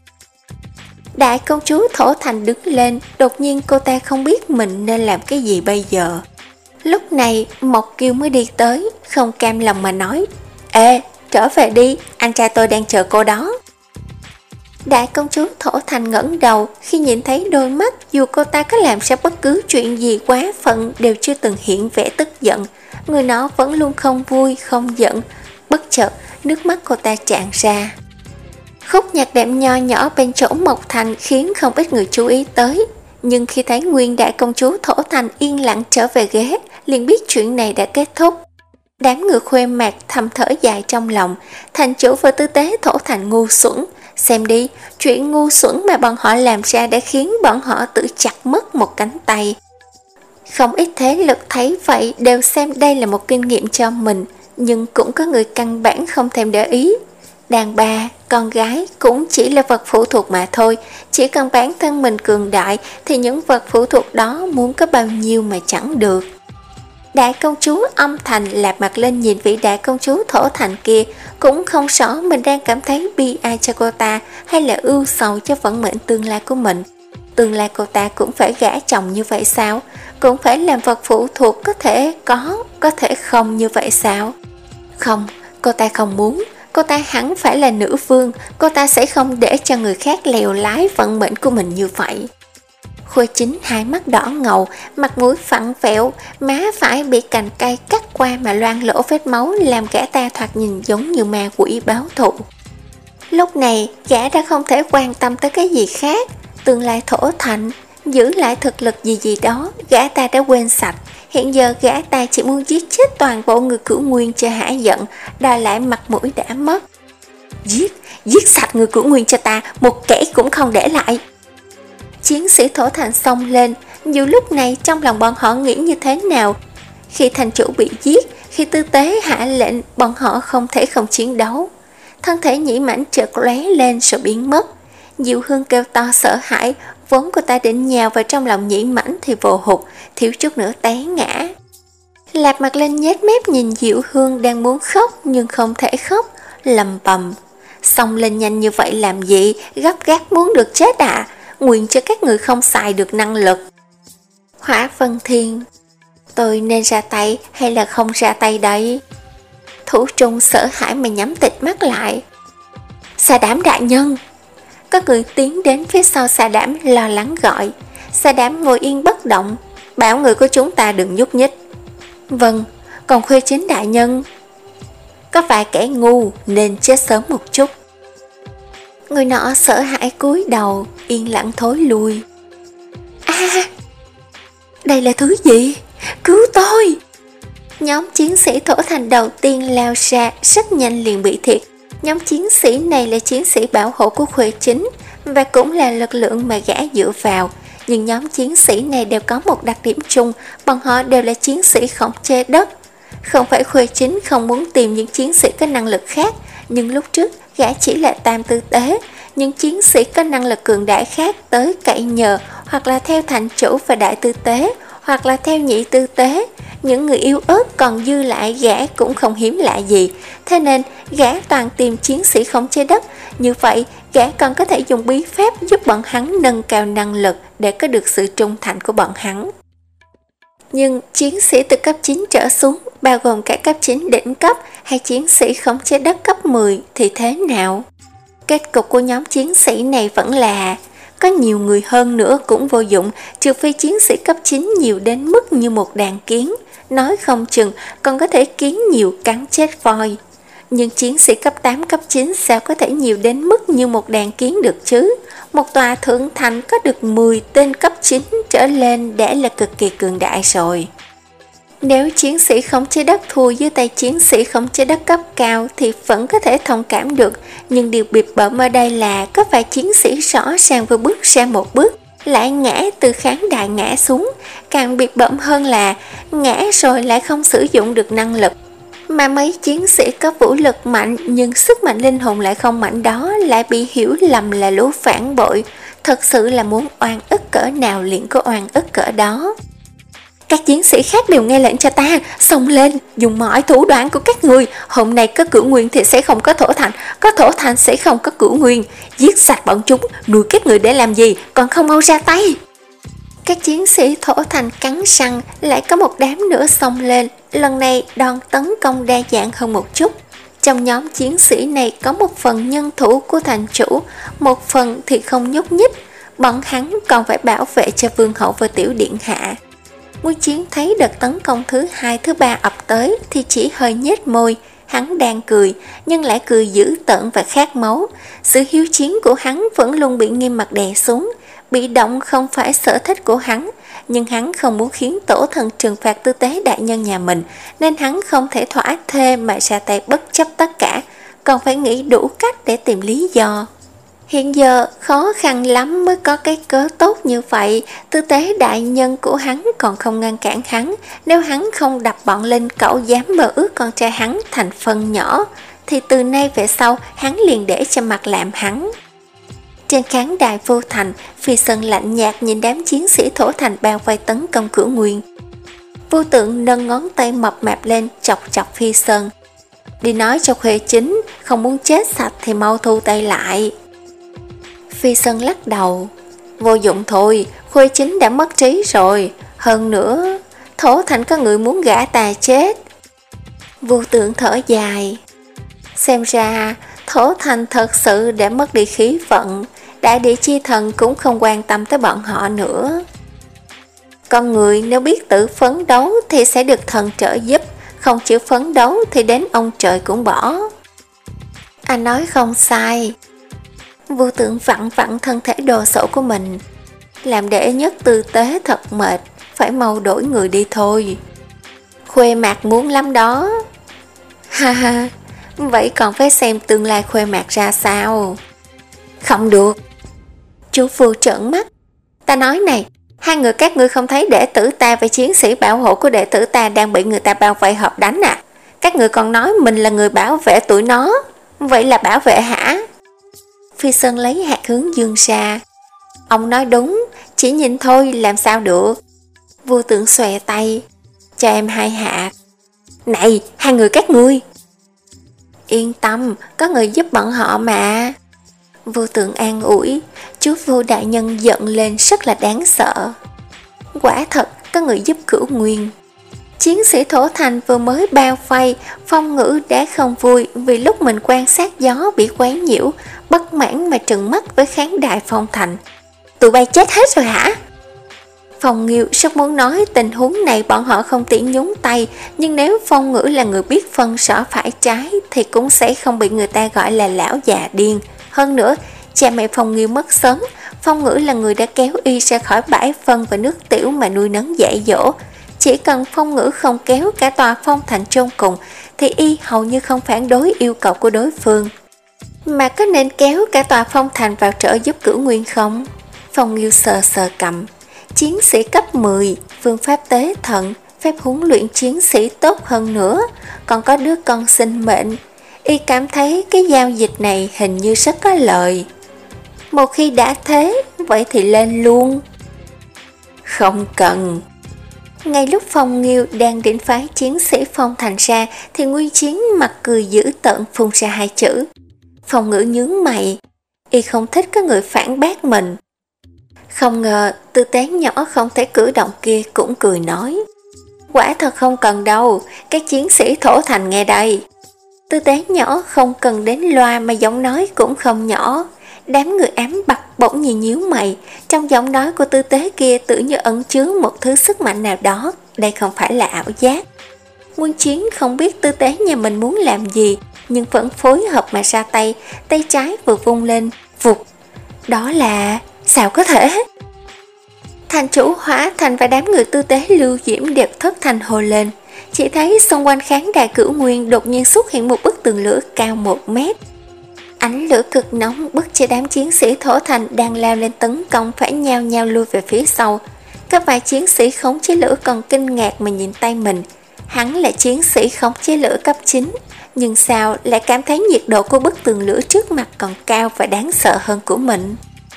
S1: Đại công chúa Thổ Thành đứng lên, đột nhiên cô ta không biết mình nên làm cái gì bây giờ. Lúc này Mộc Kiều mới đi tới, không cam lòng mà nói, ê, trở về đi, anh trai tôi đang chờ cô đó. Đại công chúa Thổ Thành ngẩng đầu khi nhìn thấy đôi mắt, dù cô ta có làm ra bất cứ chuyện gì quá phận đều chưa từng hiện vẻ tức giận. Người nó vẫn luôn không vui, không giận. Bất chợt, nước mắt cô ta tràn ra. Khúc nhạc đệm nho nhỏ bên chỗ Mộc Thành khiến không ít người chú ý tới. Nhưng khi thấy Nguyên đại công chúa Thổ Thành yên lặng trở về ghế, liền biết chuyện này đã kết thúc. Đám người Khuê Mạc thầm thở dài trong lòng, thành chủ và tư tế Thổ Thành ngu xuẩn. Xem đi, chuyện ngu xuẩn mà bọn họ làm ra đã khiến bọn họ tự chặt mất một cánh tay. Không ít thế lực thấy vậy đều xem đây là một kinh nghiệm cho mình, nhưng cũng có người căn bản không thèm để ý. Đàn bà, con gái cũng chỉ là vật phụ thuộc mà thôi, chỉ cần bản thân mình cường đại thì những vật phụ thuộc đó muốn có bao nhiêu mà chẳng được. Đại công chúa Âm Thành lạp mặt lên nhìn vị đại công chúa Thổ Thành kia, cũng không rõ mình đang cảm thấy bi ai cho cô ta hay là ưu sầu cho vận mệnh tương lai của mình. Tương lai cô ta cũng phải gả chồng như vậy sao? Cũng phải làm vật phụ thuộc, có thể có, có thể không như vậy sao? Không, cô ta không muốn. Cô ta hẳn phải là nữ vương, cô ta sẽ không để cho người khác lèo lái vận mệnh của mình như vậy. Khuê Chính hai mắt đỏ ngầu, mặt mũi phẳng vẹo, má phải bị cành cây cắt qua mà loang lỗ vết máu, làm gã ta thoạt nhìn giống như ma quỷ báo thù. Lúc này gã đã không thể quan tâm tới cái gì khác. Tương lai Thổ Thành, giữ lại thực lực gì gì đó, gã ta đã quên sạch. Hiện giờ gã ta chỉ muốn giết chết toàn bộ người Cửu Nguyên cho hả giận, đòi lại mặt mũi đã mất. Giết, giết sạch người Cửu Nguyên cho ta, một kẻ cũng không để lại. Chiến sĩ Thổ Thành xông lên. Dù lúc này trong lòng bọn họ nghĩ như thế nào, khi thành chủ bị giết, khi tư tế hạ lệnh, bọn họ không thể không chiến đấu. Thân thể Nhĩ Mãnh chợt lóe lên rồi biến mất. Diệu Hương kêu to sợ hãi, vốn cô ta định nhào vào trong lòng Nhĩ Mãnh thì vồ hụt, thiếu chút nữa té ngã. Lạp Mặt Linh nhếch mép nhìn Diệu Hương đang muốn khóc nhưng không thể khóc, lầm bầm: xông lên nhanh như vậy làm gì, gấp gáp muốn được chết à? Nguyện cho các người không xài được năng lực. Hỏa Vân Thiên: tôi nên ra tay hay là không ra tay đây? Thủ Trung sợ hãi mà nhắm tịt mắt lại. Sa Đảm đại nhân! Có người tiến đến phía sau Sa Đảm lo lắng gọi. Sa Đảm ngồi yên bất động, bảo người của chúng ta đừng nhúc nhích. Vâng, còn Khuê Chính đại nhân? Có vài kẻ ngu nên chết sớm một chút. Người nọ sợ hãi cúi đầu, yên lặng thối lui. A, à, đây là thứ gì? Cứu tôi! Nhóm chiến sĩ Thổ Thành đầu tiên lao ra, rất nhanh liền bị thiệt. Nhóm chiến sĩ này là chiến sĩ bảo hộ của Khuê Chính và cũng là lực lượng mà gã dựa vào. Nhưng nhóm chiến sĩ này đều có một đặc điểm chung, bọn họ đều là chiến sĩ khống chế đất. Không phải Khuê Chính không muốn tìm những chiến sĩ có năng lực khác, nhưng lúc trước gã chỉ là tam tư tế. Những chiến sĩ có năng lực cường đại khác tới cậy nhờ, hoặc là theo thành chủ và đại tư tế, hoặc là theo nhị tư tế. Những người yếu ớt còn dư lại gã cũng không hiếm lạ gì. Thế nên gã toàn tìm chiến sĩ khống chế đất. Như vậy gã còn có thể dùng bí pháp giúp bọn hắn nâng cao năng lực để có được sự trung thành của bọn hắn. Nhưng chiến sĩ từ cấp chín trở xuống, bao gồm cả cấp chín đỉnh cấp hay chiến sĩ khống chế đất cấp mười thì thế nào? Kết cục của nhóm chiến sĩ này vẫn là có nhiều người hơn nữa cũng vô dụng, trừ phi chiến sĩ cấp chín nhiều đến mức như một đàn kiến, nói không chừng còn có thể kiến nhiều cắn chết voi. Nhưng chiến sĩ cấp tám, cấp chín sao có thể nhiều đến mức như một đàn kiến được chứ? Một tòa thượng thành có được mười tên cấp chín trở lên đã là cực kỳ cường đại rồi. Nếu chiến sĩ khống chế đất thua dưới tay chiến sĩ khống chế đất cấp cao thì vẫn có thể thông cảm được, nhưng điều bịp bợm ở đây là có vài chiến sĩ rõ ràng vừa bước ra một bước lại ngã từ khán đài ngã xuống, càng bịp bợm hơn là ngã rồi lại không sử dụng được năng lực. Mà mấy chiến sĩ có vũ lực mạnh nhưng sức mạnh linh hồn lại không mạnh đó lại bị hiểu lầm là lũ phản bội. Thật sự là muốn oan ức cỡ nào liền có oan ức cỡ đó. Các chiến sĩ khác đều nghe lệnh cho ta, xông lên, dùng mọi thủ đoạn của các người. Hôm nay có Cửu Nguyên thì sẽ không có Thổ Thành, có Thổ Thành sẽ không có Cửu Nguyên. Giết sạch bọn chúng, nuôi các người để làm gì, còn không mau ra tay. Các chiến sĩ Thổ Thành cắn răng, lại có một đám nữa xông lên. Lần này đòn tấn công đa dạng hơn một chút. Trong nhóm chiến sĩ này có một phần nhân thủ của thành chủ, một phần thì không nhúc nhích. Bọn hắn còn phải bảo vệ cho vương hậu và tiểu điện hạ. Muôn Chiến thấy đợt tấn công thứ hai, thứ ba ập tới thì chỉ hơi nhếch môi. Hắn đang cười, nhưng lại cười dữ tợn và khát máu. Sự hiếu chiến của hắn vẫn luôn bị nghiêm mặt đè xuống. Bị động không phải sở thích của hắn, nhưng hắn không muốn khiến tổ thần trừng phạt tư tế đại nhân nhà mình, nên hắn không thể thỏa thê mà ra tay bất chấp tất cả, còn phải nghĩ đủ cách để tìm lý do. Hiện giờ khó khăn lắm mới có cái cớ tốt như vậy. Tư tế đại nhân của hắn còn không ngăn cản hắn. Nếu hắn không đập bọn linh cẩu dám mơ ước con trai hắn thành phần nhỏ, thì từ nay về sau hắn liền để cho mặt làm hắn. Trên khán đài vô thành, Phi Sơn lạnh nhạt nhìn đám chiến sĩ Thổ Thành bao vây tấn công Cửu Nguyên. Vô Tượng nâng ngón tay mập mạp lên chọc chọc Phi Sơn. Đi nói cho Khuê Chính, không muốn chết sạch thì mau thu tay lại. Phi Sơn lắc đầu. Vô dụng thôi, Khuê Chính đã mất trí rồi. Hơn nữa, Thổ Thành có người muốn gã ta chết. Vô Tượng thở dài. Xem ra Thổ Thành thật sự đã mất đi khí vận. Đại địa chi thần cũng không quan tâm tới bọn họ nữa. Con người nếu biết tự phấn đấu thì sẽ được thần trợ giúp, không chịu phấn đấu thì đến ông trời cũng bỏ. Anh nói không sai. Vô Tượng vặn vặn thân thể đồ sộ của mình. Làm đệ nhất tư tế thật mệt, phải mau đổi người đi thôi. Khuê Mạc muốn lắm đó. Ha ha, vậy còn phải xem tương lai Khuê Mạc ra sao. Không được. Chú Phu trợn mắt. Ta nói này, hai người các ngươi không thấy đệ tử ta và chiến sĩ bảo hộ của đệ tử ta đang bị người ta bao vây hợp đánh à? Các ngươi còn nói mình là người bảo vệ tụi nó. Vậy là bảo vệ hả? Phi Sơn lấy hạt hướng dương ra. Ông nói đúng, chỉ nhìn thôi làm sao được. Vô Tượng xòe tay. Cho em hai hạt. Này, hai người các ngươi. Yên tâm, có người giúp bọn họ mà. Vô Tượng an ủi. Chú Vô đại nhân giận lên rất là đáng sợ. Quả thật, có người giúp Cửu Nguyên. Chiến sĩ Thổ Thành vừa mới bao vây, Phong Ngữ đã không vui vì lúc mình quan sát gió bị quấy nhiễu, bất mãn mà trừng mắt với khán đài Phong Thành. Tụi bay chết hết rồi hả? Phong Nghiêu rất muốn nói tình huống này bọn họ không tiện nhúng tay, nhưng nếu Phong Ngữ là người biết phân rõ phải trái thì cũng sẽ không bị người ta gọi là lão già điên. Hơn nữa, cha mẹ Phong Nghiêu mất sớm, Phong Ngữ là người đã kéo y ra khỏi bãi phân và nước tiểu mà nuôi nấng dạy dỗ. Chỉ cần Phong Ngữ không kéo cả tòa Phong Thành chôn cùng thì y hầu như không phản đối yêu cầu của đối phương. Mà có nên kéo cả tòa Phong Thành vào trợ giúp Cửu Nguyên không? Phong Nghiêu sờ sờ cầm. Chiến sĩ cấp mười, phương pháp tế thận, phép huấn luyện chiến sĩ tốt hơn nữa, còn có đứa con sinh mệnh. Y cảm thấy cái giao dịch này hình như rất có lợi. Một khi đã thế, vậy thì lên luôn. Không cần. Ngay lúc Phong Nghiêu đang định phái chiến sĩ Phong Thành ra thì Nguyên Chiến mặt cười dữ tợn phun ra hai chữ. Phong Ngữ nhướng mày. Y không thích có người phản bác mình. Không ngờ tư tế nhỏ không thể cử động kia cũng cười nói. Quả thật không cần đâu, các chiến sĩ Thổ Thành nghe đây. Tư tế nhỏ không cần đến loa mà giọng nói cũng không nhỏ. Đám người ám bặt bỗng nhìn nhíu mày. Trong giọng nói của tư tế kia tự như ẩn chứa một thứ sức mạnh nào đó. Đây không phải là ảo giác. Nguyên Chiến không biết tư tế nhà mình muốn làm gì, nhưng vẫn phối hợp mà ra tay. Tay trái vừa vung lên, vụt. Đó là... sao có thể? Thành chủ Hóa Thành và đám người tư tế Lưu Diễm đều thất thanh hồ lên. Chỉ thấy xung quanh khán đài Cửu Nguyên đột nhiên xuất hiện một bức tường lửa cao một mét. Ánh lửa cực nóng bức cho đám chiến sĩ Thổ Thành đang lao lên tấn công phải nhao nhao lui về phía sau. Các vài chiến sĩ khống chế lửa còn kinh ngạc mà nhìn tay mình. Hắn là chiến sĩ khống chế lửa cấp chín, nhưng sao lại cảm thấy nhiệt độ của bức tường lửa trước mặt còn cao và đáng sợ hơn của mình.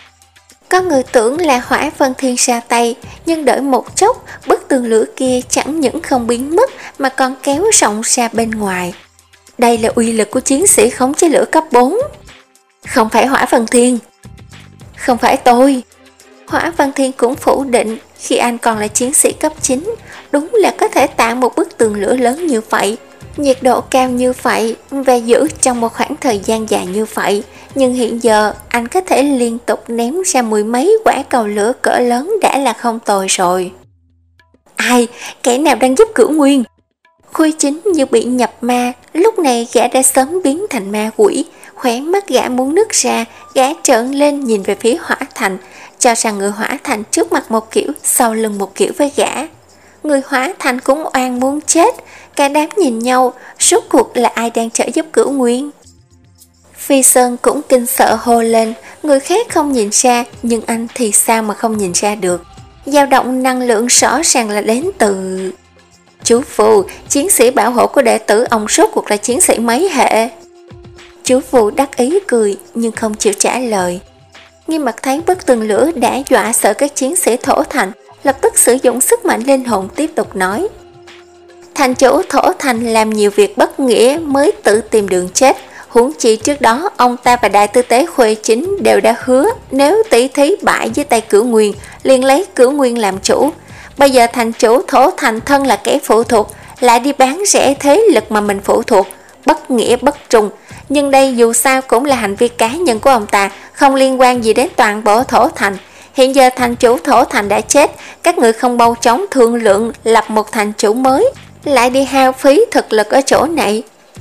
S1: Có người tưởng là Hỏa Vân Thiên ra tay, nhưng đợi một chốc, bức tường lửa kia chẳng những không biến mất mà còn kéo rộng ra bên ngoài. Đây là uy lực của chiến sĩ khống chế lửa cấp bốn. Không phải Hỏa Vân Thiên. Không phải tôi. Hỏa Vân Thiên cũng phủ định, khi anh còn là chiến sĩ cấp chín, đúng là có thể tạo một bức tường lửa lớn như vậy, nhiệt độ cao như vậy và giữ trong một khoảng thời gian dài như vậy. Nhưng hiện giờ anh có thể liên tục ném ra mười mấy quả cầu lửa cỡ lớn đã là không tồi rồi. Ai? Kẻ nào đang giúp Cửu Nguyên? Khuê Chính như bị nhập ma, lúc này gã đã sớm biến thành ma quỷ. Khóe mắt gã muốn nứt ra, gã trợn lên nhìn về phía Hỏa Thành, cho rằng người Hỏa Thành trước mặt một kiểu, sau lưng một kiểu với gã. Người Hỏa Thành cũng oan muốn chết. Cả đám nhìn nhau, rốt cuộc là ai đang trợ giúp Cửu Nguyên? Phi Sơn cũng kinh sợ hô lên. Người khác không nhìn ra, nhưng anh thì sao mà không nhìn ra được. Dao động năng lượng rõ ràng là đến từ... Chú Phù, chiến sĩ bảo hộ của đệ tử ông rốt cuộc là chiến sĩ mấy hệ? Chú Phù đắc ý cười nhưng không chịu trả lời. Nghiêm Mặt thấy bức tường lửa đã dọa sợ các chiến sĩ Thổ Thành, lập tức sử dụng sức mạnh linh hồn tiếp tục nói. Thành chủ Thổ Thành làm nhiều việc bất nghĩa mới tự tìm đường chết. Huống chi trước đó ông ta và đại tư tế Khuê Chính đều đã hứa nếu tỷ thí bại với tay Cửu Nguyên liền lấy Cửu Nguyên làm chủ. Bây giờ thành chủ Thổ Thành thân là kẻ phụ thuộc, lại đi bán rẻ thế lực mà mình phụ thuộc, bất nghĩa bất trung. Nhưng đây dù sao cũng là hành vi cá nhân của ông ta, không liên quan gì đến toàn bộ Thổ Thành. Hiện giờ thành chủ Thổ Thành đã chết, các người không mau chóng thương lượng lập một thành chủ mới, lại đi hao phí thực lực ở chỗ này,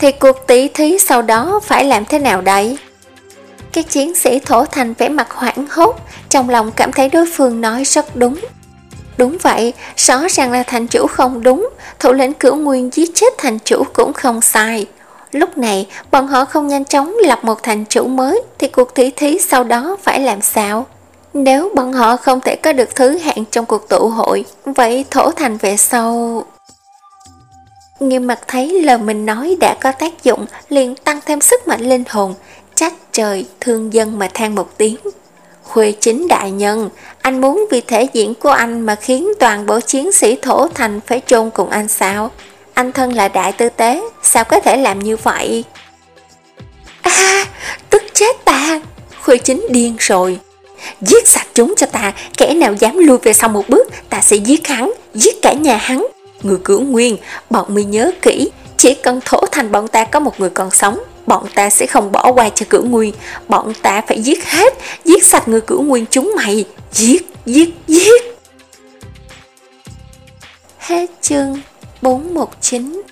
S1: thì cuộc tỷ thí sau đó phải làm thế nào đây? Các chiến sĩ thổ thành vẻ mặt hoảng hốt, trong lòng cảm thấy đối phương nói rất đúng. Đúng vậy, rõ ràng là thành chủ không đúng, thủ lĩnh Cửu Nguyên giết chết thành chủ cũng không sai. Lúc này, bọn họ không nhanh chóng lập một thành chủ mới thì cuộc tỷ thí sau đó phải làm sao? Nếu bọn họ không thể có được thứ hạng trong cuộc tụ hội, vậy thổ thành về sau... Nghiêm Mặt thấy lời mình nói đã có tác dụng, liền tăng thêm sức mạnh linh hồn, trách trời thương dân mà than một tiếng. Khuê Chính đại nhân, anh muốn vì thể diễn của anh mà khiến toàn bộ chiến sĩ thổ thành phải chôn cùng anh sao? Anh thân là đại tư tế, sao có thể làm như vậy? À, tức chết ta! Khuê Chính điên rồi. Giết sạch chúng cho ta, kẻ nào dám lui về sau một bước, ta sẽ giết hắn, giết cả nhà hắn. Người Cửu Nguyên, bọn mình nhớ kỹ, chỉ cần thổ thành bọn ta có một người còn sống, bọn ta sẽ không bỏ qua cho Cửu Nguyên. Bọn ta phải giết hết, giết sạch người Cửu Nguyên chúng mày. Giết, giết, giết. Hết chương bốn một chín.